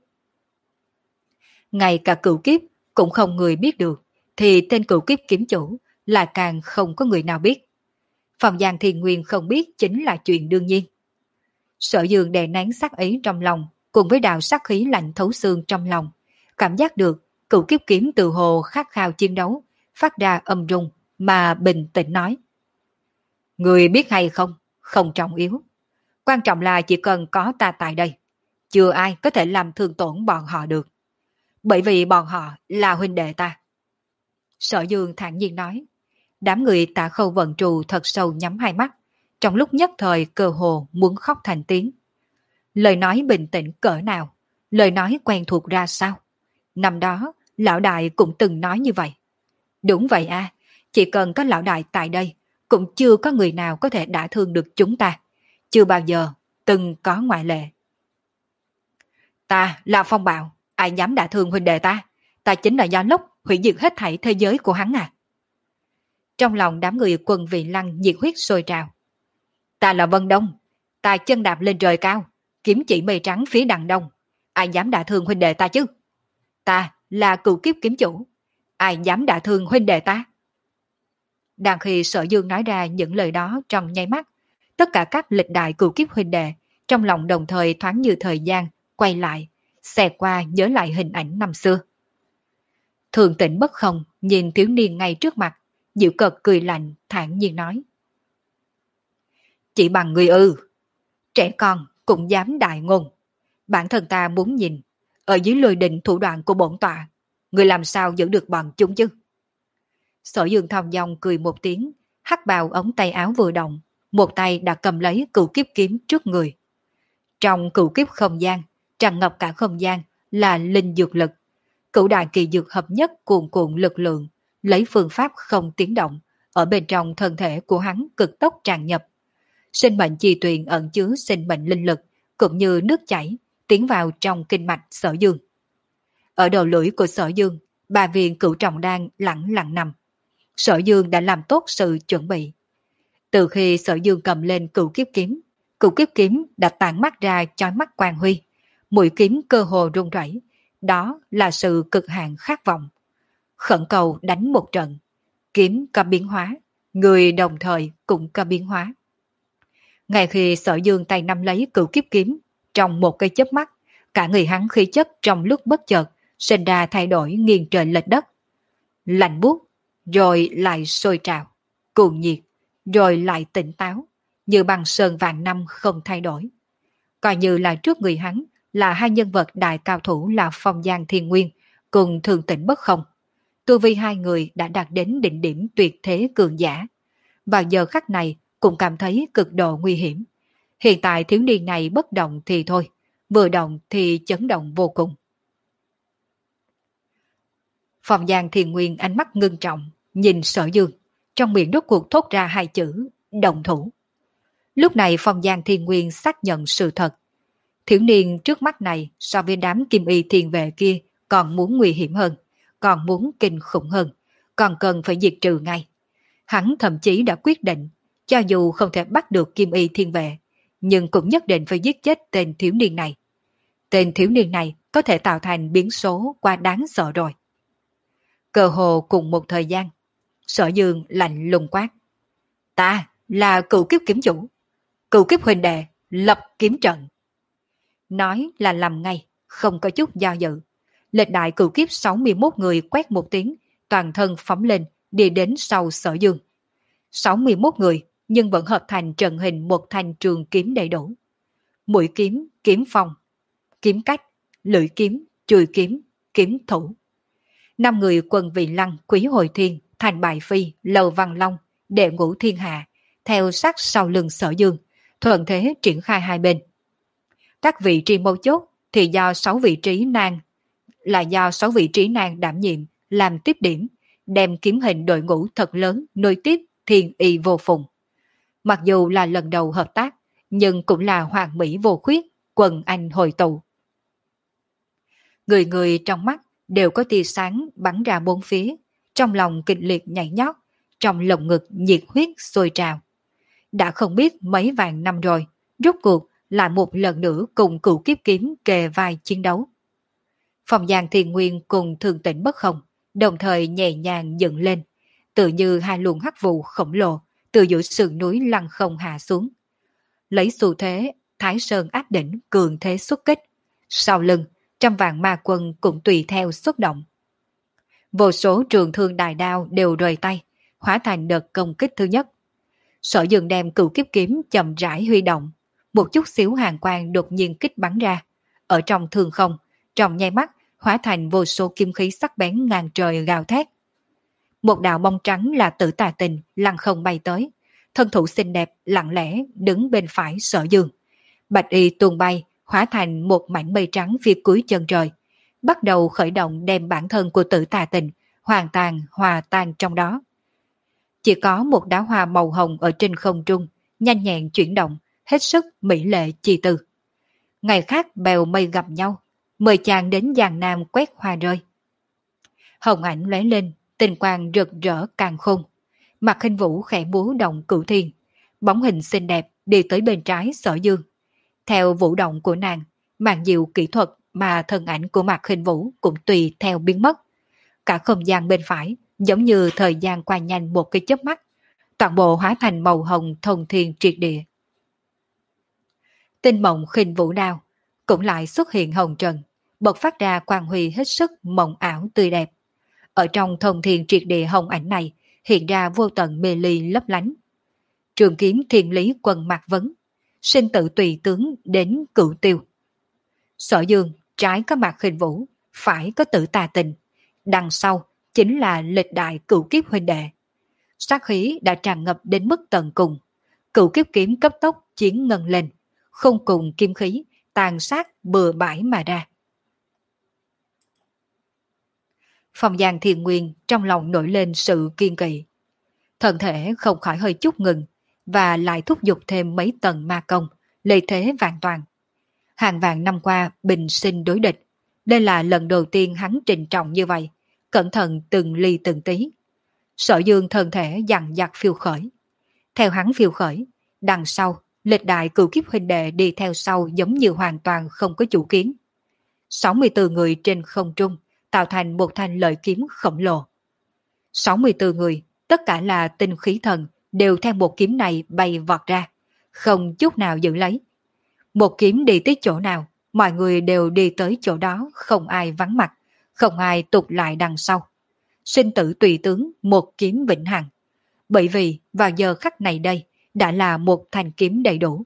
Ngay cả cựu kiếp cũng không người biết được, thì tên cựu kiếp kiếm chủ là càng không có người nào biết. Phong Giang Thiên Nguyên không biết chính là chuyện đương nhiên. Sở Dương đè nén sát ý trong lòng, cùng với đạo sát khí lạnh thấu xương trong lòng, cảm giác được cựu kiếp kiếm từ hồ khát khao chiến đấu, phát ra âm rung mà bình tĩnh nói. Người biết hay không, không trọng yếu. Quan trọng là chỉ cần có ta tại đây, chưa ai có thể làm thương tổn bọn họ được. Bởi vì bọn họ là huynh đệ ta. Sở Dương thản nhiên nói. Đám người Tạ Khâu vận trù thật sâu nhắm hai mắt, trong lúc nhất thời cơ hồ muốn khóc thành tiếng. Lời nói bình tĩnh cỡ nào, lời nói quen thuộc ra sao. Năm đó, lão đại cũng từng nói như vậy. Đúng vậy à, chỉ cần có lão đại tại đây, cũng chưa có người nào có thể đả thương được chúng ta. Chưa bao giờ, từng có ngoại lệ. Ta là Phong Bạo, ai dám đả thương huynh đệ ta? Ta chính là Gia Lốc, hủy diệt hết thảy thế giới của hắn à? Trong lòng đám người Quân Vị Lăng nhiệt huyết sôi trào. Ta là Vân Đông, ta chân đạp lên trời cao, kiếm chỉ mây trắng phía đằng đông. Ai dám đả thương huynh đệ ta chứ? Ta là cựu kiếp kiếm chủ, ai dám đả thương huynh đệ ta? Đang khi Sở Dương nói ra những lời đó trong nháy mắt, tất cả các lịch đại cựu kiếp huynh đệ trong lòng đồng thời thoáng như thời gian quay lại, xè qua nhớ lại hình ảnh năm xưa. Thường Tĩnh bất không nhìn thiếu niên ngay trước mặt, dịu cợt cười lạnh thản nhiên nói. Chỉ bằng người ư, trẻ con cũng dám đại ngôn. Bản thân ta muốn nhìn, ở dưới lôi đình thủ đoạn của bổn tọa, người làm sao giữ được bọn chúng chứ? Sở Dương thong dong cười một tiếng, hắc bào ống tay áo vừa động, một tay đã cầm lấy cựu kiếp kiếm trước người. Trong cựu kiếp không gian, tràn ngập cả không gian là linh dược lực. Cựu đại kỳ dược hợp nhất cuồn cuộn lực lượng, lấy phương pháp không tiếng động, ở bên trong thân thể của hắn cực tốc tràn nhập. Sinh mệnh chi tuyền ẩn chứa sinh mệnh linh lực, cũng như nước chảy, tiến vào trong kinh mạch Sở Dương. Ở đầu lưỡi của Sở Dương, ba viên cửu trọng đan lẳng lặng nằm. Sở Dương đã làm tốt sự chuẩn bị. Từ khi Sở Dương cầm lên cửu kiếp kiếm, cửu kiếp kiếm đã tản mắt ra chói mắt quang huy, mũi kiếm cơ hồ rung rẩy, đó là sự cực hạn khát vọng. Khẩn cầu đánh một trận, kiếm có biến hóa, người đồng thời cũng có biến hóa. Ngay khi Sở Dương tay nắm lấy cửu kiếp kiếm, trong một cái chớp mắt, cả người hắn khí chất trong lúc bất chợt sinh ra thay đổi nghiêng trời lệch đất. Lạnh buốt, rồi lại sôi trào, cuồng nhiệt, rồi lại tỉnh táo, như băng sơn vạn năm không thay đổi. Coi như là trước người hắn là hai nhân vật đại cao thủ là Phong Giang Thiên Nguyên cùng Thường Tĩnh Bất Không. Tu vi hai người đã đạt đến đỉnh điểm tuyệt thế cường giả. Vào giờ khắc này cũng cảm thấy cực độ nguy hiểm. Hiện tại thiếu niên này bất động thì thôi, vừa động thì chấn động vô cùng. Phong Giang Thiên Nguyên ánh mắt ngưng trọng, nhìn Sở Dương, trong miệng rốt cuộc thốt ra hai chữ, động thủ. Lúc này Phong Giang Thiên Nguyên xác nhận sự thật. Thiếu niên trước mắt này so với đám kim y thiền vệ kia còn muốn nguy hiểm hơn, còn muốn kinh khủng hơn, còn cần phải diệt trừ ngay. Hắn thậm chí đã quyết định, cho dù không thể bắt được kim y thiên vệ, nhưng cũng nhất định phải giết chết tên thiếu niên này. Tên thiếu niên này có thể tạo thành biến số quá đáng sợ rồi. Cơ hồ cùng một thời gian, Sở Dương lạnh lùng quát. Ta là cựu kiếp kiếm chủ, cựu kiếp huynh đệ, lập kiếm trận. Nói là làm ngay, không có chút do dự. Lịch đại cựu kiếp sáu mươi mốt người quét một tiếng, toàn thân phóng lên, đi đến sau Sở Dương. sáu mươi mốt người, nhưng vẫn hợp thành trận hình một thanh trường kiếm đầy đủ. Mũi kiếm, kiếm phong, kiếm cách, lưỡi kiếm, chùi kiếm, kiếm thủ. Năm người quân Vị Lăng, Quý Hồi Thiên, Thành Bại Phi, Lầu Văn Long, Đệ Ngũ Thiên Hạ, theo sát sau lưng Sở Dương, thuận thế triển khai hai bên. Các vị trí mấu chốt thì do sáu vị trí nan là do sáu vị trí nan đảm nhiệm làm tiếp điểm, đem kiếm hình đội ngũ thật lớn nối tiếp thiên y vô phùng. Mặc dù là lần đầu hợp tác, nhưng cũng là hoàn mỹ vô khuyết, quần anh hội tụ. Người người trong mắt đều có tia sáng bắn ra bốn phía, trong lòng kịch liệt nhảy nhót, trong lồng ngực nhiệt huyết sôi trào. Đã không biết mấy vạn năm rồi, rốt cuộc lại một lần nữa cùng cựu kiếp kiếm kề vai chiến đấu. Phong Giang Thiên Nguyên cùng Thường Tĩnh Bất Không đồng thời nhẹ nhàng dựng lên, tự như hai luồng hắc vụ khổng lồ từ giữa sườn núi lăng không hạ xuống. Lấy xu thế Thái Sơn áp đỉnh cường thế xuất kích, sau lưng trăm vạn ma quân cũng tùy theo xuất động. Vô số trường thương đại đao đều rời tay, hóa thành đợt công kích thứ nhất. Sở Dương đem cựu kiếp kiếm chậm rãi huy động, một chút xíu hàn quang đột nhiên kích bắn ra, ở trong thương không, trong nháy mắt hóa thành vô số kim khí sắc bén ngàn trời gào thét. Một đạo bông trắng là Tử Tà Tình lăng không bay tới, thân thủ xinh đẹp lặng lẽ đứng bên phải Sở Dương. Bạch y tuôn bay, hóa thành một mảnh mây trắng phía cuối chân trời, bắt đầu khởi động đem bản thân của Tử Tà Tình hoàn toàn hòa tan trong đó. Chỉ có một đóa hoa màu hồng ở trên không trung, nhanh nhẹn chuyển động, hết sức mỹ lệ chi tư. Ngày khác bèo mây gặp nhau, mời chàng đến Giang Nam quét hoa rơi. Hồng ảnh lóe lên, tình quang rực rỡ càng khôn. Mặt Khinh Vũ khẽ múa động cửu thiên, bóng hình xinh đẹp đi tới bên trái Sở Dương. Theo vũ động của nàng, màn diệu kỹ thuật mà thân ảnh của Mạc Khinh Vũ cũng tùy theo biến mất. Cả không gian bên phải giống như thời gian qua nhanh một cái chớp mắt, toàn bộ hóa thành màu hồng thông thiên triệt địa. Tinh mộng Khinh Vũ đao cũng lại xuất hiện hồng trần, bộc phát ra quang huy hết sức mộng ảo tươi đẹp. Ở trong thông thiên triệt địa hồng ảnh này hiện ra vô tận mê ly lấp lánh. Trường kiếm thiên lý quân Mạc Vấn, sinh tử tùy tướng đến cửu tiêu. Sở Dương trái có Mạc Khinh Vũ, phải có Tử Tà Tình, đằng sau chính là lịch đại cửu kiếp huynh đệ. Sát khí đã tràn ngập đến mức tận cùng, cửu kiếp kiếm cấp tốc chiến ngân lên, không cùng kim khí tàn sát bừa bãi mà ra. Phong Giang Thiên Nguyên trong lòng nổi lên sự kiên kỵ, thân thể không khỏi hơi chút ngừng, và lại thúc giục thêm mấy tầng ma công, lợi thế vạn toàn. Hàng vạn năm qua bình sinh đối địch, đây là lần đầu tiên hắn trịnh trọng như vậy, cẩn thận từng ly từng tí. Sở Dương thân thể dằn dặt phiêu khởi. Theo hắn phiêu khởi, đằng sau, lịch đại cửu kiếp huynh đệ đi theo sau giống như hoàn toàn không có chủ kiến. sáu mươi tư người trên không trung, tạo thành một thanh lợi kiếm khổng lồ. sáu mươi tư người, tất cả là tinh khí thần, đều theo một kiếm này bay vọt ra, không chút nào giữ lấy. Một kiếm đi tới chỗ nào, mọi người đều đi tới chỗ đó, không ai vắng mặt, không ai tụt lại đằng sau. Sinh tử tùy tướng, một kiếm vĩnh hằng. Bởi vì vào giờ khắc này đây, đã là một thanh kiếm đầy đủ.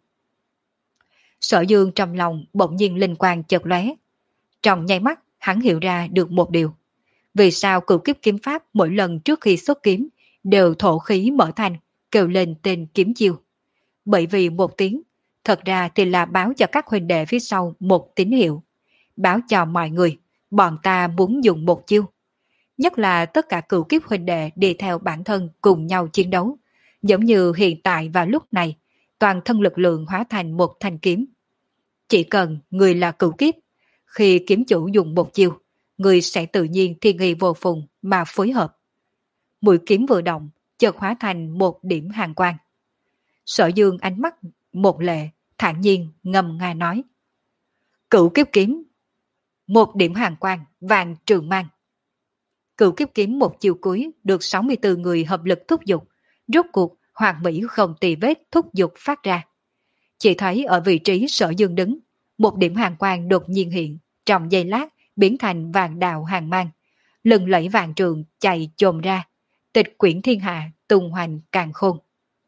Sở Dương trong lòng bỗng nhiên linh quang chợt lóe. Trong nháy mắt, hắn hiểu ra được một điều. Vì sao cửu kiếp kiếm pháp mỗi lần trước khi xuất kiếm đều thổ khí mở thành, kêu lên tên kiếm chiêu. Bởi vì một tiếng, thật ra thì là báo cho các huynh đệ phía sau một tín hiệu. Báo cho mọi người, bọn ta muốn dùng một chiêu. Nhất là tất cả cửu kiếp huynh đệ đi theo bản thân cùng nhau chiến đấu. Giống như hiện tại và lúc này, toàn thân lực lượng hóa thành một thanh kiếm. Chỉ cần người là cửu kiếp, khi kiếm chủ dùng một chiêu, người sẽ tự nhiên thiên nghi vô phùng mà phối hợp. Mũi kiếm vừa động, chợt hóa thành một điểm hàn quang. Sở Dương ánh mắt một lệ, thản nhiên ngâm nga nói. Cửu kiếp kiếm, một điểm hàn quang, vàng trường mang. Cửu kiếp kiếm một chiều cuối được sáu mươi tư người hợp lực thúc giục, rốt cuộc Hoàng Mỹ không tì vết thúc giục phát ra. Chỉ thấy ở vị trí Sở Dương đứng, một điểm hàn quang đột nhiên hiện, trong giây lát biến thành vàng đạo hàng mang, lừng lẫy vàng trường chạy chồm ra, tịch quyển thiên hạ tung hoành càn khôn.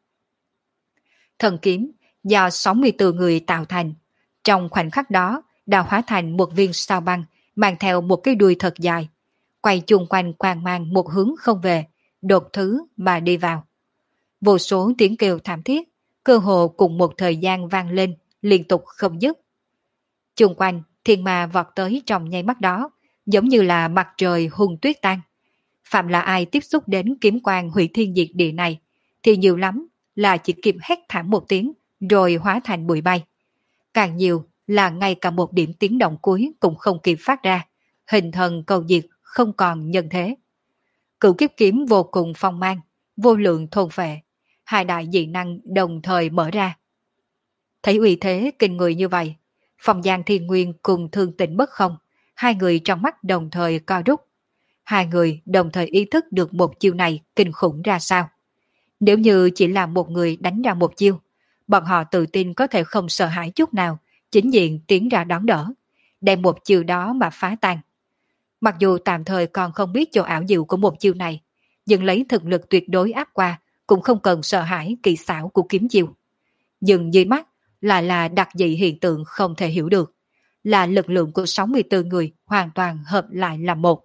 Thần kiếm do sáu mươi tư người tạo thành, trong khoảnh khắc đó đã hóa thành một viên sao băng mang theo một cái đuôi thật dài, quay chung quanh quang mang một hướng không về, đột thứ mà đi vào. Vô số tiếng kêu thảm thiết, cơ hồ cùng một thời gian vang lên, liên tục không dứt. Chung quanh, thiên ma vọt tới trong nháy mắt đó, giống như là mặt trời hung tuyết tan. Phạm là ai tiếp xúc đến kiếm quang hủy thiên diệt địa này, thì nhiều lắm là chỉ kịp hét thảm một tiếng, rồi hóa thành bụi bay. Càng nhiều là ngay cả một điểm tiếng động cuối cũng không kịp phát ra, hình thần cầu diệt không còn nhân thế. Cửu kiếp kiếm vô cùng phong mang, vô lượng thôn phệ, hai đại dị năng đồng thời mở ra. Thấy uy thế kinh người như vậy, Phong Giang Thiên Nguyên cùng Thương Tịnh Bất Không, hai người trong mắt đồng thời co rút. Hai người đồng thời ý thức được một chiêu này kinh khủng ra sao. Nếu như chỉ là một người đánh ra một chiêu, bọn họ tự tin có thể không sợ hãi chút nào, chính diện tiến ra đón đỡ, đem một chiêu đó mà phá tan. Mặc dù tạm thời còn không biết chỗ ảo diệu của một chiêu này, nhưng lấy thực lực tuyệt đối áp qua cũng không cần sợ hãi kỳ xảo của kiếm chiêu. Nhưng dưới mắt lại là đặc dị hiện tượng không thể hiểu được, là lực lượng của sáu mươi tư người hoàn toàn hợp lại làm một.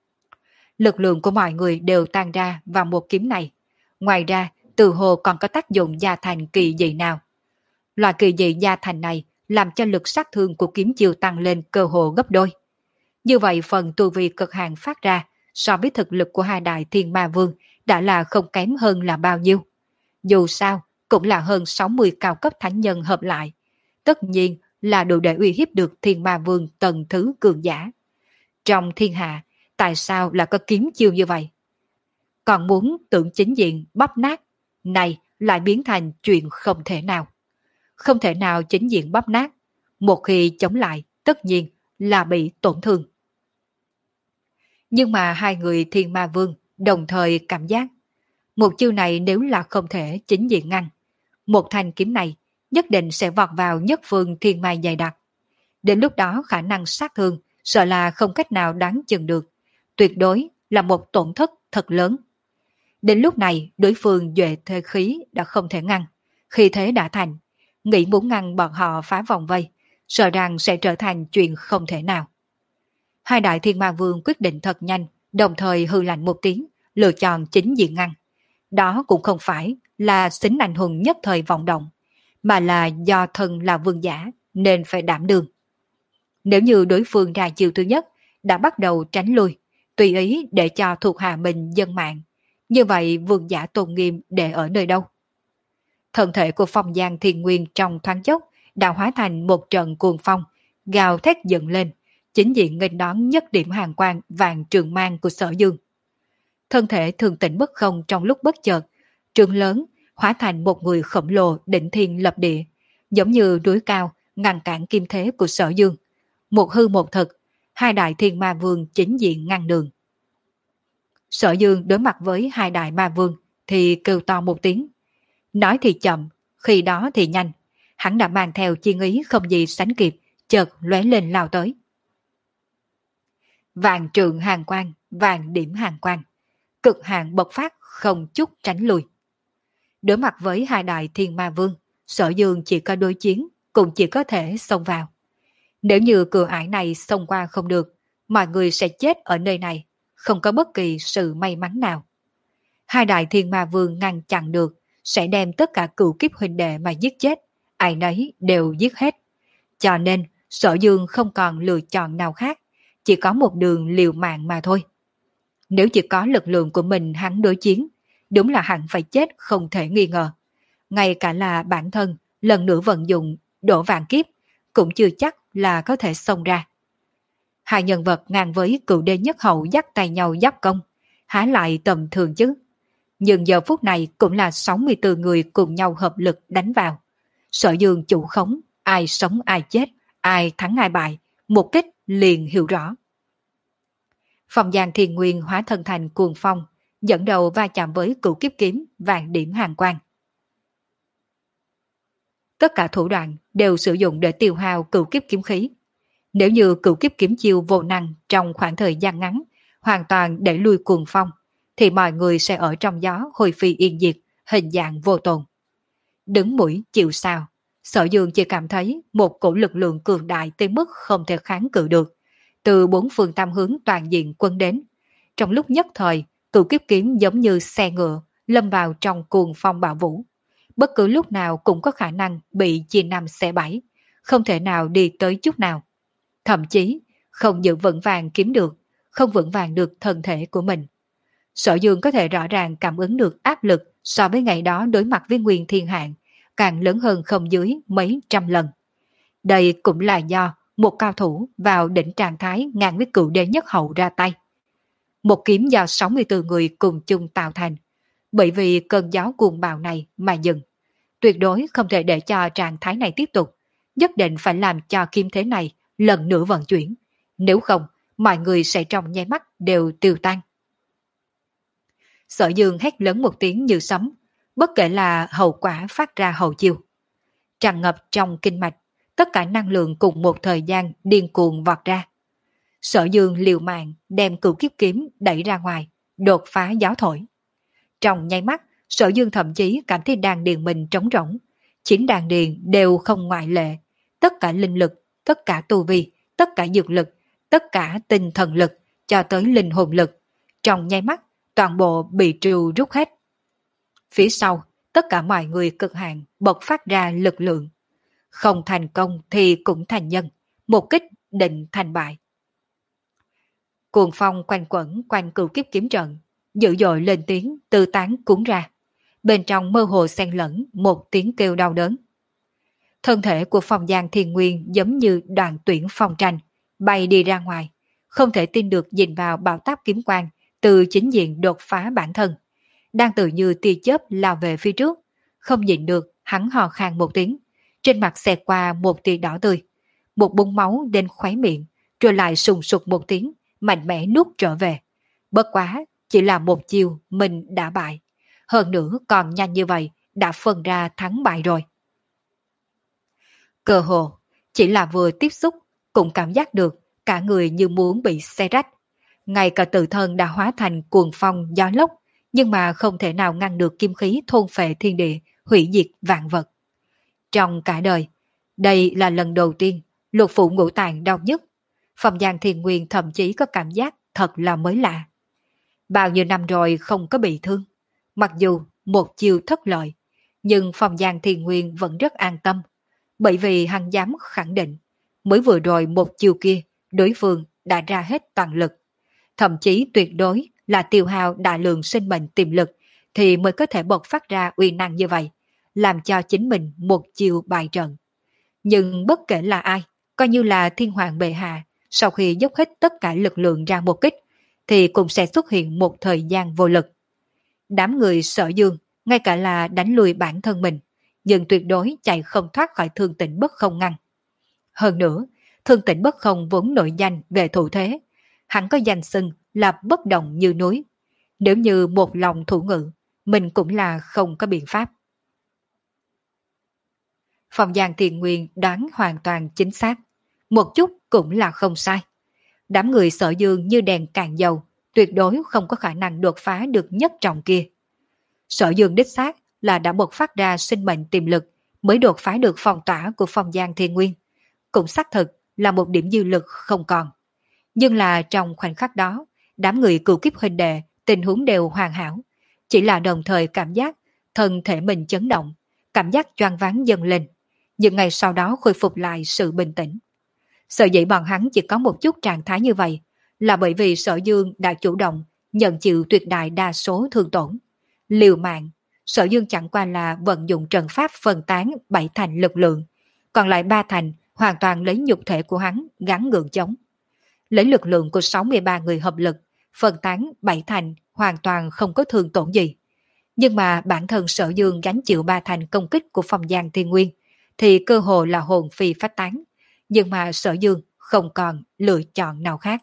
Lực lượng của mọi người đều tan ra vào một kiếm này. Ngoài ra, từ hồ còn có tác dụng gia thành kỳ dị nào. Loại kỳ dị gia thành này làm cho lực sát thương của kiếm chiêu tăng lên cơ hồ gấp đôi. Như vậy phần tu vi cực hạn phát ra so với thực lực của hai đại thiên ma vương đã là không kém hơn là bao nhiêu. Dù sao, cũng là hơn sáu mươi cao cấp thánh nhân hợp lại. Tất nhiên là đủ để uy hiếp được thiên ma vương tầng thứ cường giả. Trong thiên hạ, tại sao là có kiếm chiêu như vậy? Còn muốn tưởng chính diện bóp nát, này lại biến thành chuyện không thể nào. Không thể nào chính diện bóp nát, một khi chống lại tất nhiên là bị tổn thương. Nhưng mà hai người thiên ma vương đồng thời cảm giác, một chiêu này nếu là không thể chính diện ngăn, một thanh kiếm này nhất định sẽ vọt vào nhất phương thiên ma dày đặc. Đến lúc đó khả năng sát thương sợ là không cách nào đáng chừng được, tuyệt đối là một tổn thất thật lớn. Đến lúc này đối phương duệ thê khí đã không thể ngăn, khi thế đã thành, nghĩ muốn ngăn bọn họ phá vòng vây, sợ rằng sẽ trở thành chuyện không thể nào. Hai đại thiên ma vương quyết định thật nhanh, đồng thời hư lạnh một tiếng, lựa chọn chính diện ngăn. Đó cũng không phải là xính anh hùng nhất thời vọng động, mà là do thân là vương giả nên phải đảm đương. Nếu như đối phương ra chiêu thứ nhất đã bắt đầu tránh lui, tùy ý để cho thuộc hạ mình dân mạng, như vậy vương giả tôn nghiêm để ở nơi đâu? Thân thể của Phong Giang Thiên Nguyên trong thoáng chốc đã hóa thành một trận cuồng phong, gào thét dựng lên, chính diện nghênh đón nhất điểm hàng quang vàng trường mang của Sở Dương. Thân thể thường tỉnh bất không trong lúc bất chợt, trường lớn, hóa thành một người khổng lồ đỉnh thiên lập địa, giống như núi cao ngăn cản kim thế của Sở Dương. Một hư một thực, hai đại thiên ma vương chính diện ngăn đường. Sở Dương đối mặt với hai đại ma vương thì kêu to một tiếng. Nói thì chậm, khi đó thì nhanh. Hắn đã mang theo chi ý không gì sánh kịp, chợt lóe lên lao tới. Vàng trường hàng quang, vàng điểm hàng quang. Cực hạn bộc phát không chút tránh lui. Đối mặt với hai đại thiên ma vương, Sở Dương chỉ có đối chiến, cũng chỉ có thể xông vào. Nếu như cửa ải này xông qua không được, mọi người sẽ chết ở nơi này, không có bất kỳ sự may mắn nào. Hai đại thiên ma vương ngăn chặn được, sẽ đem tất cả cửu kiếp huynh đệ mà giết chết, ai nấy đều giết hết. Cho nên, Sở Dương không còn lựa chọn nào khác, chỉ có một đường liều mạng mà thôi. Nếu chỉ có lực lượng của mình hắn đối chiến, đúng là hắn phải chết không thể nghi ngờ. Ngay cả là bản thân, lần nữa vận dụng đổ vạn kiếp, cũng chưa chắc là có thể xông ra. Hai nhân vật ngang với cựu đế nhất hậu dắt tay nhau giáp công, há lại tầm thường chứ. Nhưng giờ phút này cũng là sáu mươi tư người cùng nhau hợp lực đánh vào. Sở Dương chủ khống, ai sống ai chết, ai thắng ai bại, một kích liền hiểu rõ. Phong Giang Thiên Nguyên hóa thân thành cuồng phong, dẫn đầu va chạm với cửu kiếp kiếm vàng điểm hàng quang. Tất cả thủ đoạn đều sử dụng để tiêu hao cửu kiếp kiếm khí. Nếu như cửu kiếp kiếm chiêu vô năng trong khoảng thời gian ngắn, hoàn toàn để lui cuồng phong, thì mọi người sẽ ở trong gió hồi phi yên diệt, hình dạng vô tồn. Đứng mũi chịu sao, Sở Dương chỉ cảm thấy một cổ lực lượng cường đại tới mức không thể kháng cự được, từ bốn phương tam hướng toàn diện quân đến. Trong lúc nhất thời, cửu kiếp kiếm giống như xe ngựa, lâm vào trong cuồng phong bão vũ. Bất cứ lúc nào cũng có khả năng bị chia năm xẻ bảy, không thể nào đi tới chút nào. Thậm chí, không giữ vững vàng kiếm được, không vững vàng được thân thể của mình. Sở Dương có thể rõ ràng cảm ứng được áp lực so với ngày đó đối mặt với Nguyên Thiên Hạn, càng lớn hơn không dưới mấy trăm lần. Đây cũng là do một cao thủ vào đỉnh trạng thái ngang với cựu đế nhất hậu ra tay. Một kiếm do sáu mươi tư người cùng chung tạo thành, bởi vì cơn gió cuồng bạo này mà dừng. Tuyệt đối không thể để cho trạng thái này tiếp tục, nhất định phải làm cho kiếm thế này lần nữa vận chuyển, nếu không mọi người sẽ trong nháy mắt đều tiêu tan. Sở Dương hét lớn một tiếng như sấm, bất kể là hậu quả phát ra hậu chiêu. Tràn ngập trong kinh mạch, tất cả năng lượng cùng một thời gian điên cuồng vọt ra. Sở Dương liều mạng đem cửu kiếp kiếm đẩy ra ngoài, đột phá gió thổi. Trong nháy mắt, Sở Dương thậm chí cảm thấy đàn điền mình trống rỗng. Chính đàn điền đều không ngoại lệ. Tất cả linh lực, tất cả tu vi, tất cả dược lực, tất cả tinh thần lực, cho tới linh hồn lực. Trong nháy mắt, toàn bộ bị trừ rút hết. Phía sau, tất cả mọi người cực hạn bộc phát ra lực lượng. Không thành công thì cũng thành nhân, một kích định thành bại. Cuồng phong quanh quẩn quanh cửu kiếp kiếm trận, dữ dội lên tiếng tư tán cuốn ra. Bên trong mơ hồ xen lẫn một tiếng kêu đau đớn. Thân thể của Phong Giang Thiên Nguyên giống như đoàn tuyển phong tranh, bay đi ra ngoài, không thể tin được nhìn vào bảo táp kiếm quang từ chính diện đột phá bản thân. Đang tự như tia chớp lao về phía trước, không nhịn được hắn hò khan một tiếng, trên mặt xẹt qua một tia đỏ tươi, một búng máu đến khóe miệng, rồi lại sùng sục một tiếng, mạnh mẽ nuốt trở về. Bất quá, chỉ là một chiều mình đã bại. Hơn nữa còn nhanh như vậy, đã phân ra thắng bại rồi. Cơ hồ, chỉ là vừa tiếp xúc, cũng cảm giác được cả người như muốn bị xé rách. Ngay cả tự thân đã hóa thành cuồng phong gió lốc, nhưng mà không thể nào ngăn được kim khí thôn phệ thiên địa, hủy diệt vạn vật. Trong cả đời, đây là lần đầu tiên lục phủ ngũ tạng đau nhất. Phong Giang Thiên Nguyên thậm chí có cảm giác thật là mới lạ. Bao nhiêu năm rồi không có bị thương. Mặc dù một chiều thất lợi, nhưng Phong Giang Thiên Nguyên vẫn rất an tâm, bởi vì hắn dám khẳng định, mới vừa rồi một chiều kia, đối phương đã ra hết toàn lực. Thậm chí tuyệt đối là tiêu hao đại lượng sinh mệnh tiềm lực thì mới có thể bộc phát ra uy năng như vậy, làm cho chính mình một chiều bại trận. Nhưng bất kể là ai, Coi như là thiên hoàng bệ hạ, sau khi dốc hết tất cả lực lượng ra một kích, thì cũng sẽ xuất hiện một thời gian vô lực. Đám người Sở Dương, ngay cả là đánh lùi bản thân mình, nhưng tuyệt đối chạy không thoát khỏi Thương Tĩnh Bất Không ngăn. Hơn nữa, Thương Tĩnh Bất Không vốn nổi danh về thủ thế, hắn có danh xưng là bất động như núi. Nếu như một lòng thủ ngữ, mình cũng là không có biện pháp. Phong Giang Thiền Nguyên đoán hoàn toàn chính xác, một chút cũng là không sai. Đám người Sở Dương như đèn cạn dầu, tuyệt đối không có khả năng đột phá được nhất trọng kia. Sở Dương đích xác là đã bộc phát ra sinh mệnh tiềm lực mới đột phá được phong tỏa của Phong Giang Thiên Nguyên. Cũng xác thực là một điểm dư lực không còn. Nhưng là trong khoảnh khắc đó, đám người cựu kiếp huynh đệ tình huống đều hoàn hảo. Chỉ là đồng thời cảm giác thân thể mình chấn động, cảm giác choáng váng dâng lên. Nhưng ngày sau đó khôi phục lại sự bình tĩnh. Sở dĩ bọn hắn chỉ có một chút trạng thái như vậy là bởi vì Sở Dương đã chủ động nhận chịu tuyệt đại đa số thương tổn. Liều mạng, Sở Dương chẳng qua là vận dụng trận pháp phân tán bảy thành lực lượng, còn lại ba thành hoàn toàn lấy nhục thể của hắn gắn gượng chống. Lấy lực lượng của sáu mươi ba người hợp lực, phân tán bảy thành hoàn toàn không có thương tổn gì. Nhưng mà bản thân Sở Dương gánh chịu ba thành công kích của Phong Giang Thiên Nguyên thì cơ hồ là hồn phi phách tán. Nhưng mà Sở Dương không còn lựa chọn nào khác.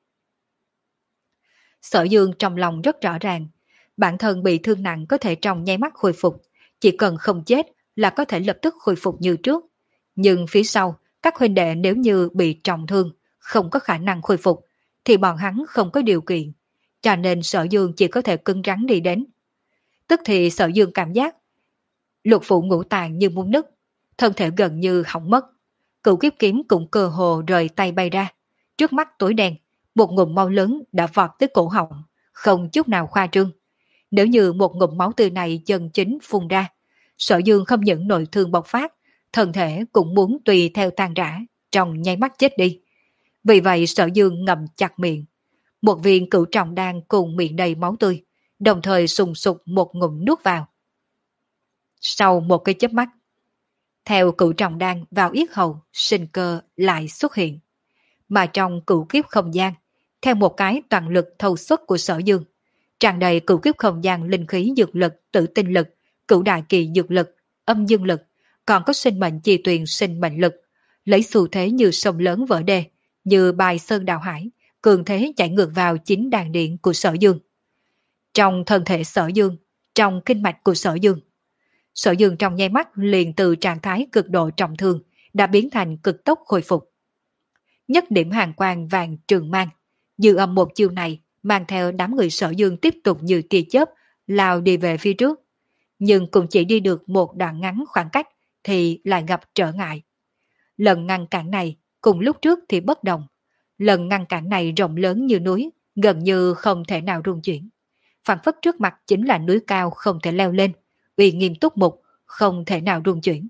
Sở Dương trong lòng rất rõ ràng, bản thân bị thương nặng có thể trong nháy mắt khôi phục, chỉ cần không chết là có thể lập tức khôi phục như trước. Nhưng phía sau, các huynh đệ nếu như bị trọng thương, không có khả năng khôi phục, thì bọn hắn không có điều kiện, cho nên Sở Dương chỉ có thể cứng rắn đi đến. Tức thì Sở Dương cảm giác lục phủ ngũ tạng như muốn nứt, thân thể gần như hỏng mất. Cửu kiếp kiếm cũng cơ hồ rời tay bay ra, trước mắt tối đen, một ngụm máu lớn đã vọt tới cổ họng, không chút nào khoa trương. Nếu như một ngụm máu tươi này chân chính phun ra, Sở Dương không những nội thương bộc phát, thân thể cũng muốn tùy theo tan rã, trong nháy mắt chết đi. Vì vậy Sở Dương ngậm chặt miệng, một viên cửu trọng đan cùng miệng đầy máu tươi, đồng thời sùng sục một ngụm nuốt vào. Sau một cái chớp mắt, theo cửu trọng đan vào yết hầu, sinh cơ lại xuất hiện. Mà trong cửu kiếp không gian, theo một cái toàn lực thâu xuất của Sở Dương, tràn đầy cửu kiếp không gian linh khí dược lực, tử tinh lực, cửu đại kỳ dược lực, âm dương lực, còn có sinh mệnh chi tuyền sinh mệnh lực, lấy xu thế như sông lớn vỡ đê, như bài sơn đào hải, cường thế chạy ngược vào chính đàn điện của Sở Dương. Trong thân thể Sở Dương, trong kinh mạch của Sở Dương, Sở Dương trong nháy mắt liền từ trạng thái cực độ trọng thương đã biến thành cực tốc khôi phục. Nhất điểm hàng quang vàng trường mang, dư âm một chiêu này mang theo đám người Sở Dương tiếp tục như tia chớp lao đi về phía trước. Nhưng cũng chỉ đi được một đoạn ngắn khoảng cách thì lại gặp trở ngại. Lần ngăn cản này cùng lúc trước thì bất đồng. Lần ngăn cản này rộng lớn như núi, gần như không thể nào rung chuyển. Phản phất trước mặt chính là núi cao không thể leo lên, uy nghiêm túc mục, không thể nào rung chuyển.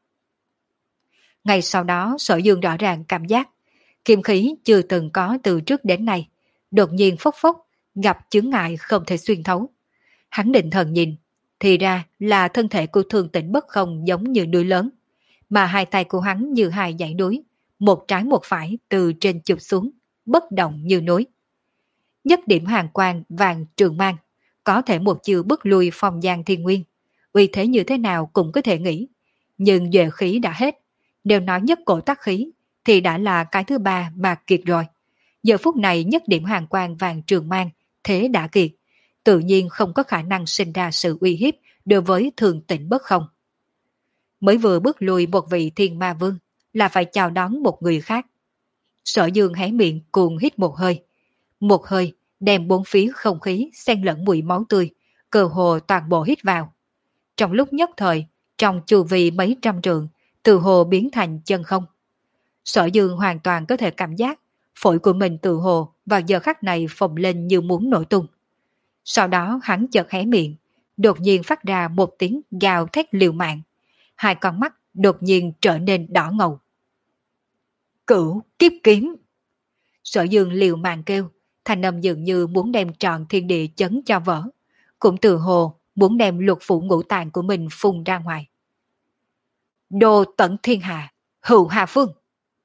Ngay sau đó Sở Dương rõ ràng cảm giác kim khí chưa từng có từ trước đến nay, đột nhiên phốc phốc, gặp chướng ngại không thể xuyên thấu. Hắn định thần nhìn, thì ra là thân thể của Thương Tĩnh Bất Không giống như núi lớn, mà hai tay của hắn như hai dãy núi, một trái một phải từ trên chụp xuống, bất động như núi. Nhất điểm hàng quang vàng trường mang, có thể một chiều bức lui Phong Giang Thiên Nguyên, uy thế như thế nào cũng có thể nghĩ, nhưng duệ khí đã hết, nếu nói nhất cổ tắc khí thì đã là cái thứ ba mà kiệt rồi. Giờ phút này nhất điểm hàng quang vàng trường mang, thế đã kiệt, tự nhiên không có khả năng sinh ra sự uy hiếp đối với Thương Tĩnh Bất Không. Mới vừa bước lùi một vị thiên ma vương, là phải chào đón một người khác. Sở Dương hé miệng cuồng hít một hơi. Một hơi đem bốn phía không khí xen lẫn mùi máu tươi, cơ hồ toàn bộ hít vào. Trong lúc nhất thời, trong chu vi mấy trăm trượng, từ hồ biến thành chân không. Sở Dương hoàn toàn có thể cảm giác phổi của mình từ hồ vào giờ khắc này phồng lên như muốn nổ tung. Sau đó hắn chợt hé miệng, đột nhiên phát ra một tiếng gào thét liều mạng. Hai con mắt đột nhiên trở nên đỏ ngầu. Cửu kiếp kiếm! Sở Dương liều mạng kêu, thanh âm dường như muốn đem trọn thiên địa chấn cho vỡ, cũng từ hồ muốn đem lục phủ ngũ tạng của mình phun ra ngoài. Đồ tận thiên hạ, hữu hà phương!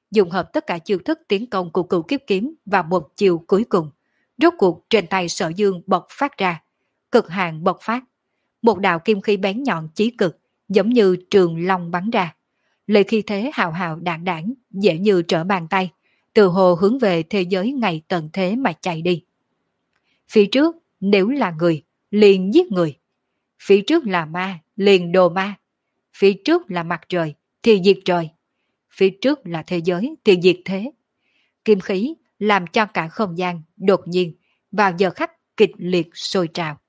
dùng hợp tất cả chiêu thức tiến công của cửu kiếp kiếm vào một chiều cuối cùng. Rốt cuộc trên tay Sở Dương bộc phát ra, cực hạn bộc phát. Một đạo kim khí bén nhọn chí cực, giống như trường long bắn ra. Lời khí thế hào hào đạn đảng, dễ như trở bàn tay, từ hồ hướng về thế giới ngày tận thế mà chạy đi. Phía trước, nếu là người, liền giết người. Phía trước là ma, liền đồ ma. Phía trước là mặt trời, thì diệt trời. Phía trước là thế giới, thì diệt thế. Kim khí làm cho cả không gian đột nhiên vào giờ khắc kịch liệt sôi trào.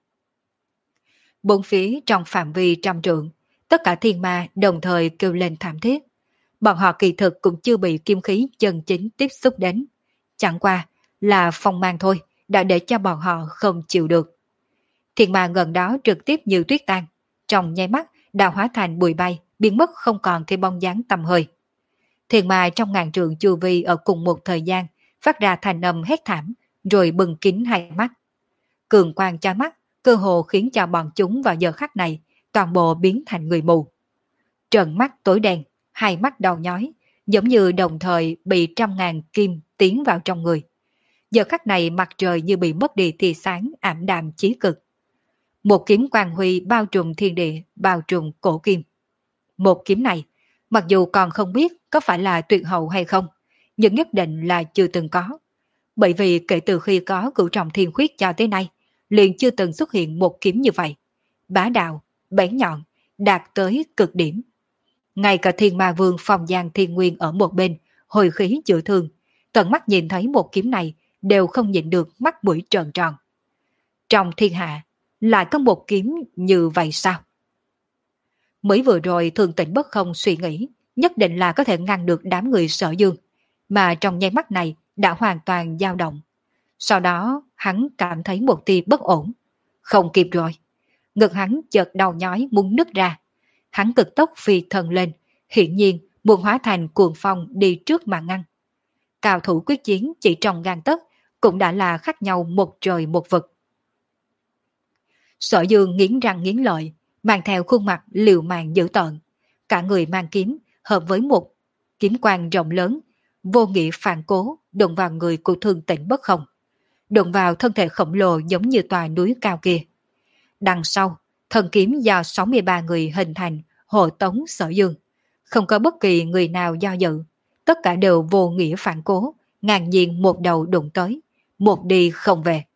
Bốn phía trong phạm vi trăm trượng, tất cả thiên ma đồng thời kêu lên thảm thiết. Bọn họ kỳ thực cũng chưa bị kim khí chân chính tiếp xúc đến. Chẳng qua là phong mang thôi, đã để cho bọn họ không chịu được. Thiên ma gần đó trực tiếp như tuyết tan, trong nháy mắt đã hóa thành bụi bay, biến mất không còn thêm bóng dáng tầm hơi. Thiên ma trong ngàn trượng chu vi ở cùng một thời gian phát ra thành âm hét thảm, rồi bừng kín hai mắt. Cường quang chói mắt, cơ hồ khiến cho bọn chúng vào giờ khắc này toàn bộ biến thành người mù. Trợn mắt tối đen, hai mắt đau nhói, giống như đồng thời bị trăm ngàn kim tiến vào trong người. Giờ khắc này mặt trời như bị mất đi tia sáng ảm đạm chí cực. Một kiếm quang huy bao trùm thiên địa, bao trùm cổ kim. Một kiếm này, mặc dù còn không biết có phải là tuyệt hậu hay không, nhưng nhất định là chưa từng có. Bởi vì kể từ khi có cửu trọng thiên khuyết cho tới nay, liền chưa từng xuất hiện một kiếm như vậy. Bá đạo, bén nhọn, đạt tới cực điểm. Ngay cả thiên ma vương Phong Giang Thiên Nguyên ở một bên, hồi khí chữa thương, tận mắt nhìn thấy một kiếm này đều không nhịn được mắt mũi trợn tròn. Trong thiên hạ, lại có một kiếm như vậy sao? Mới vừa rồi Thường Tĩnh Bất Không suy nghĩ, nhất định là có thể ngăn được đám người Sở Dương, mà trong nháy mắt này đã hoàn toàn dao động. Sau đó hắn cảm thấy một tia bất ổn. Không kịp rồi. Ngực hắn chợt đau nhói muốn nứt ra. Hắn cực tốc phi thần lên, hiển nhiên muốn hóa thành cuồng phong đi trước mà ngăn. Cao thủ quyết chiến chỉ trong gang tấc cũng đã là khác nhau một trời một vực. Sở Dương nghiến răng nghiến lợi, mang theo khuôn mặt liều mạng dữ tợn. Cả người mang kiếm, hợp với một kiếm quang rộng lớn, vô nghĩa phản cố, đụng vào người của Thường Tĩnh Bất Không. Đụng vào thân thể khổng lồ giống như tòa núi cao kia. Đằng sau, thần kiếm do sáu mươi ba người hình thành, hộ tống Sở Dương. Không có bất kỳ người nào do dự, tất cả đều vô nghĩa phản cố, ngang nhiên một đầu đụng tới, một đi không về.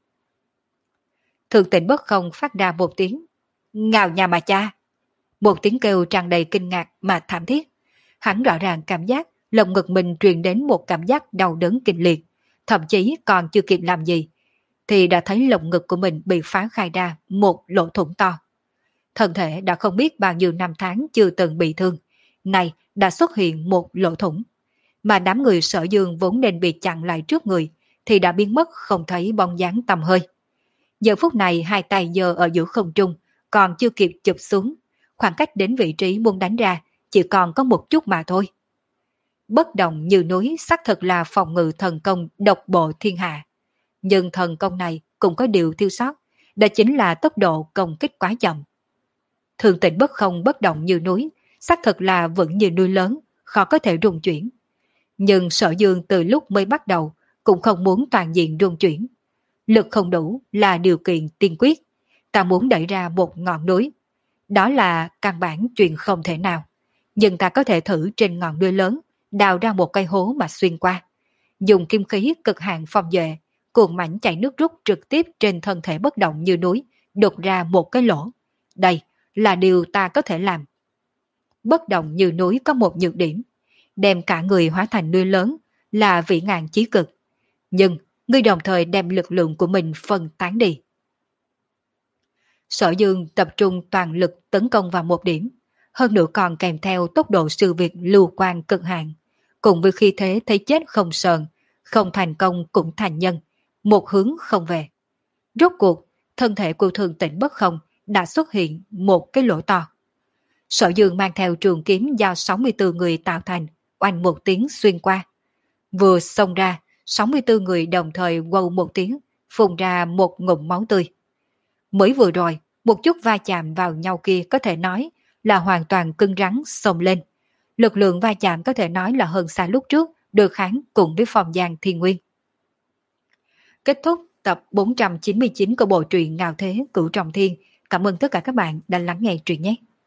Thường Tĩnh Bất Không phát ra một tiếng, ngào nhà mà cha. Một tiếng kêu tràn đầy kinh ngạc mà thảm thiết. Hắn rõ ràng cảm giác lồng ngực mình truyền đến một cảm giác đau đớn kinh liệt, thậm chí còn chưa kịp làm gì, thì đã thấy lồng ngực của mình bị phá khai ra một lỗ thủng to. Thân thể đã không biết bao nhiêu năm tháng chưa từng bị thương, này đã xuất hiện một lỗ thủng. Mà đám người Sở Dương vốn nên bị chặn lại trước người, thì đã biến mất không thấy bóng dáng tầm hơi. Giờ phút này hai tay giơ ở giữa không trung, còn chưa kịp chụp xuống, khoảng cách đến vị trí muốn đánh ra chỉ còn có một chút mà thôi. Bất động như núi xác thực là phòng ngự thần công độc bộ thiên hạ. Nhưng thần công này cũng có điều thiếu sót, đó chính là tốc độ công kích quá chậm. Thường Tĩnh Bất Không bất động như núi, xác thực là vững như núi lớn, khó có thể rung chuyển. Nhưng Sở Dương từ lúc mới bắt đầu cũng không muốn toàn diện rung chuyển. Lực không đủ là điều kiện tiên quyết. Ta muốn đẩy ra một ngọn núi. Đó là căn bản chuyện không thể nào. Nhưng ta có thể thử trên ngọn núi lớn, đào ra một cây hố mà xuyên qua. Dùng kim khí cực hạn phong duệ, cuồng mảnh chảy nước rút trực tiếp trên thân thể bất động như núi, đục ra một cái lỗ. Đây là điều ta có thể làm. Bất động như núi có một nhược điểm, đem cả người hóa thành núi lớn là vĩ ngạn chí cực. Nhưng ngươi đồng thời đem lực lượng của mình phân tán đi. Sở Dương tập trung toàn lực tấn công vào một điểm, hơn nữa còn kèm theo tốc độ sư việt lưu quan cực hạn, cùng với khí thế thấy chết không sờn, không thành công cũng thành nhân, một hướng không về. Rốt cuộc, thân thể của Thường Tĩnh Bất Không đã xuất hiện một cái lỗ to. Sở Dương mang theo trường kiếm do sáu mươi tư người tạo thành, oanh một tiếng xuyên qua. Vừa xông ra, sáu mươi tư người đồng thời quâu một tiếng, phun ra một ngụm máu tươi. Mới vừa rồi, một chút va chạm vào nhau kia có thể nói là hoàn toàn cứng rắn xông lên. lực lượng va chạm có thể nói là hơn xa lúc trước, được kháng cùng với phòng giang thiên nguyên. Kết thúc tập bốn trăm chín mươi chín của bộ truyện Ngạo Thế Cửu Trọng Thiên. Cảm ơn tất cả các bạn đã lắng nghe truyện nhé.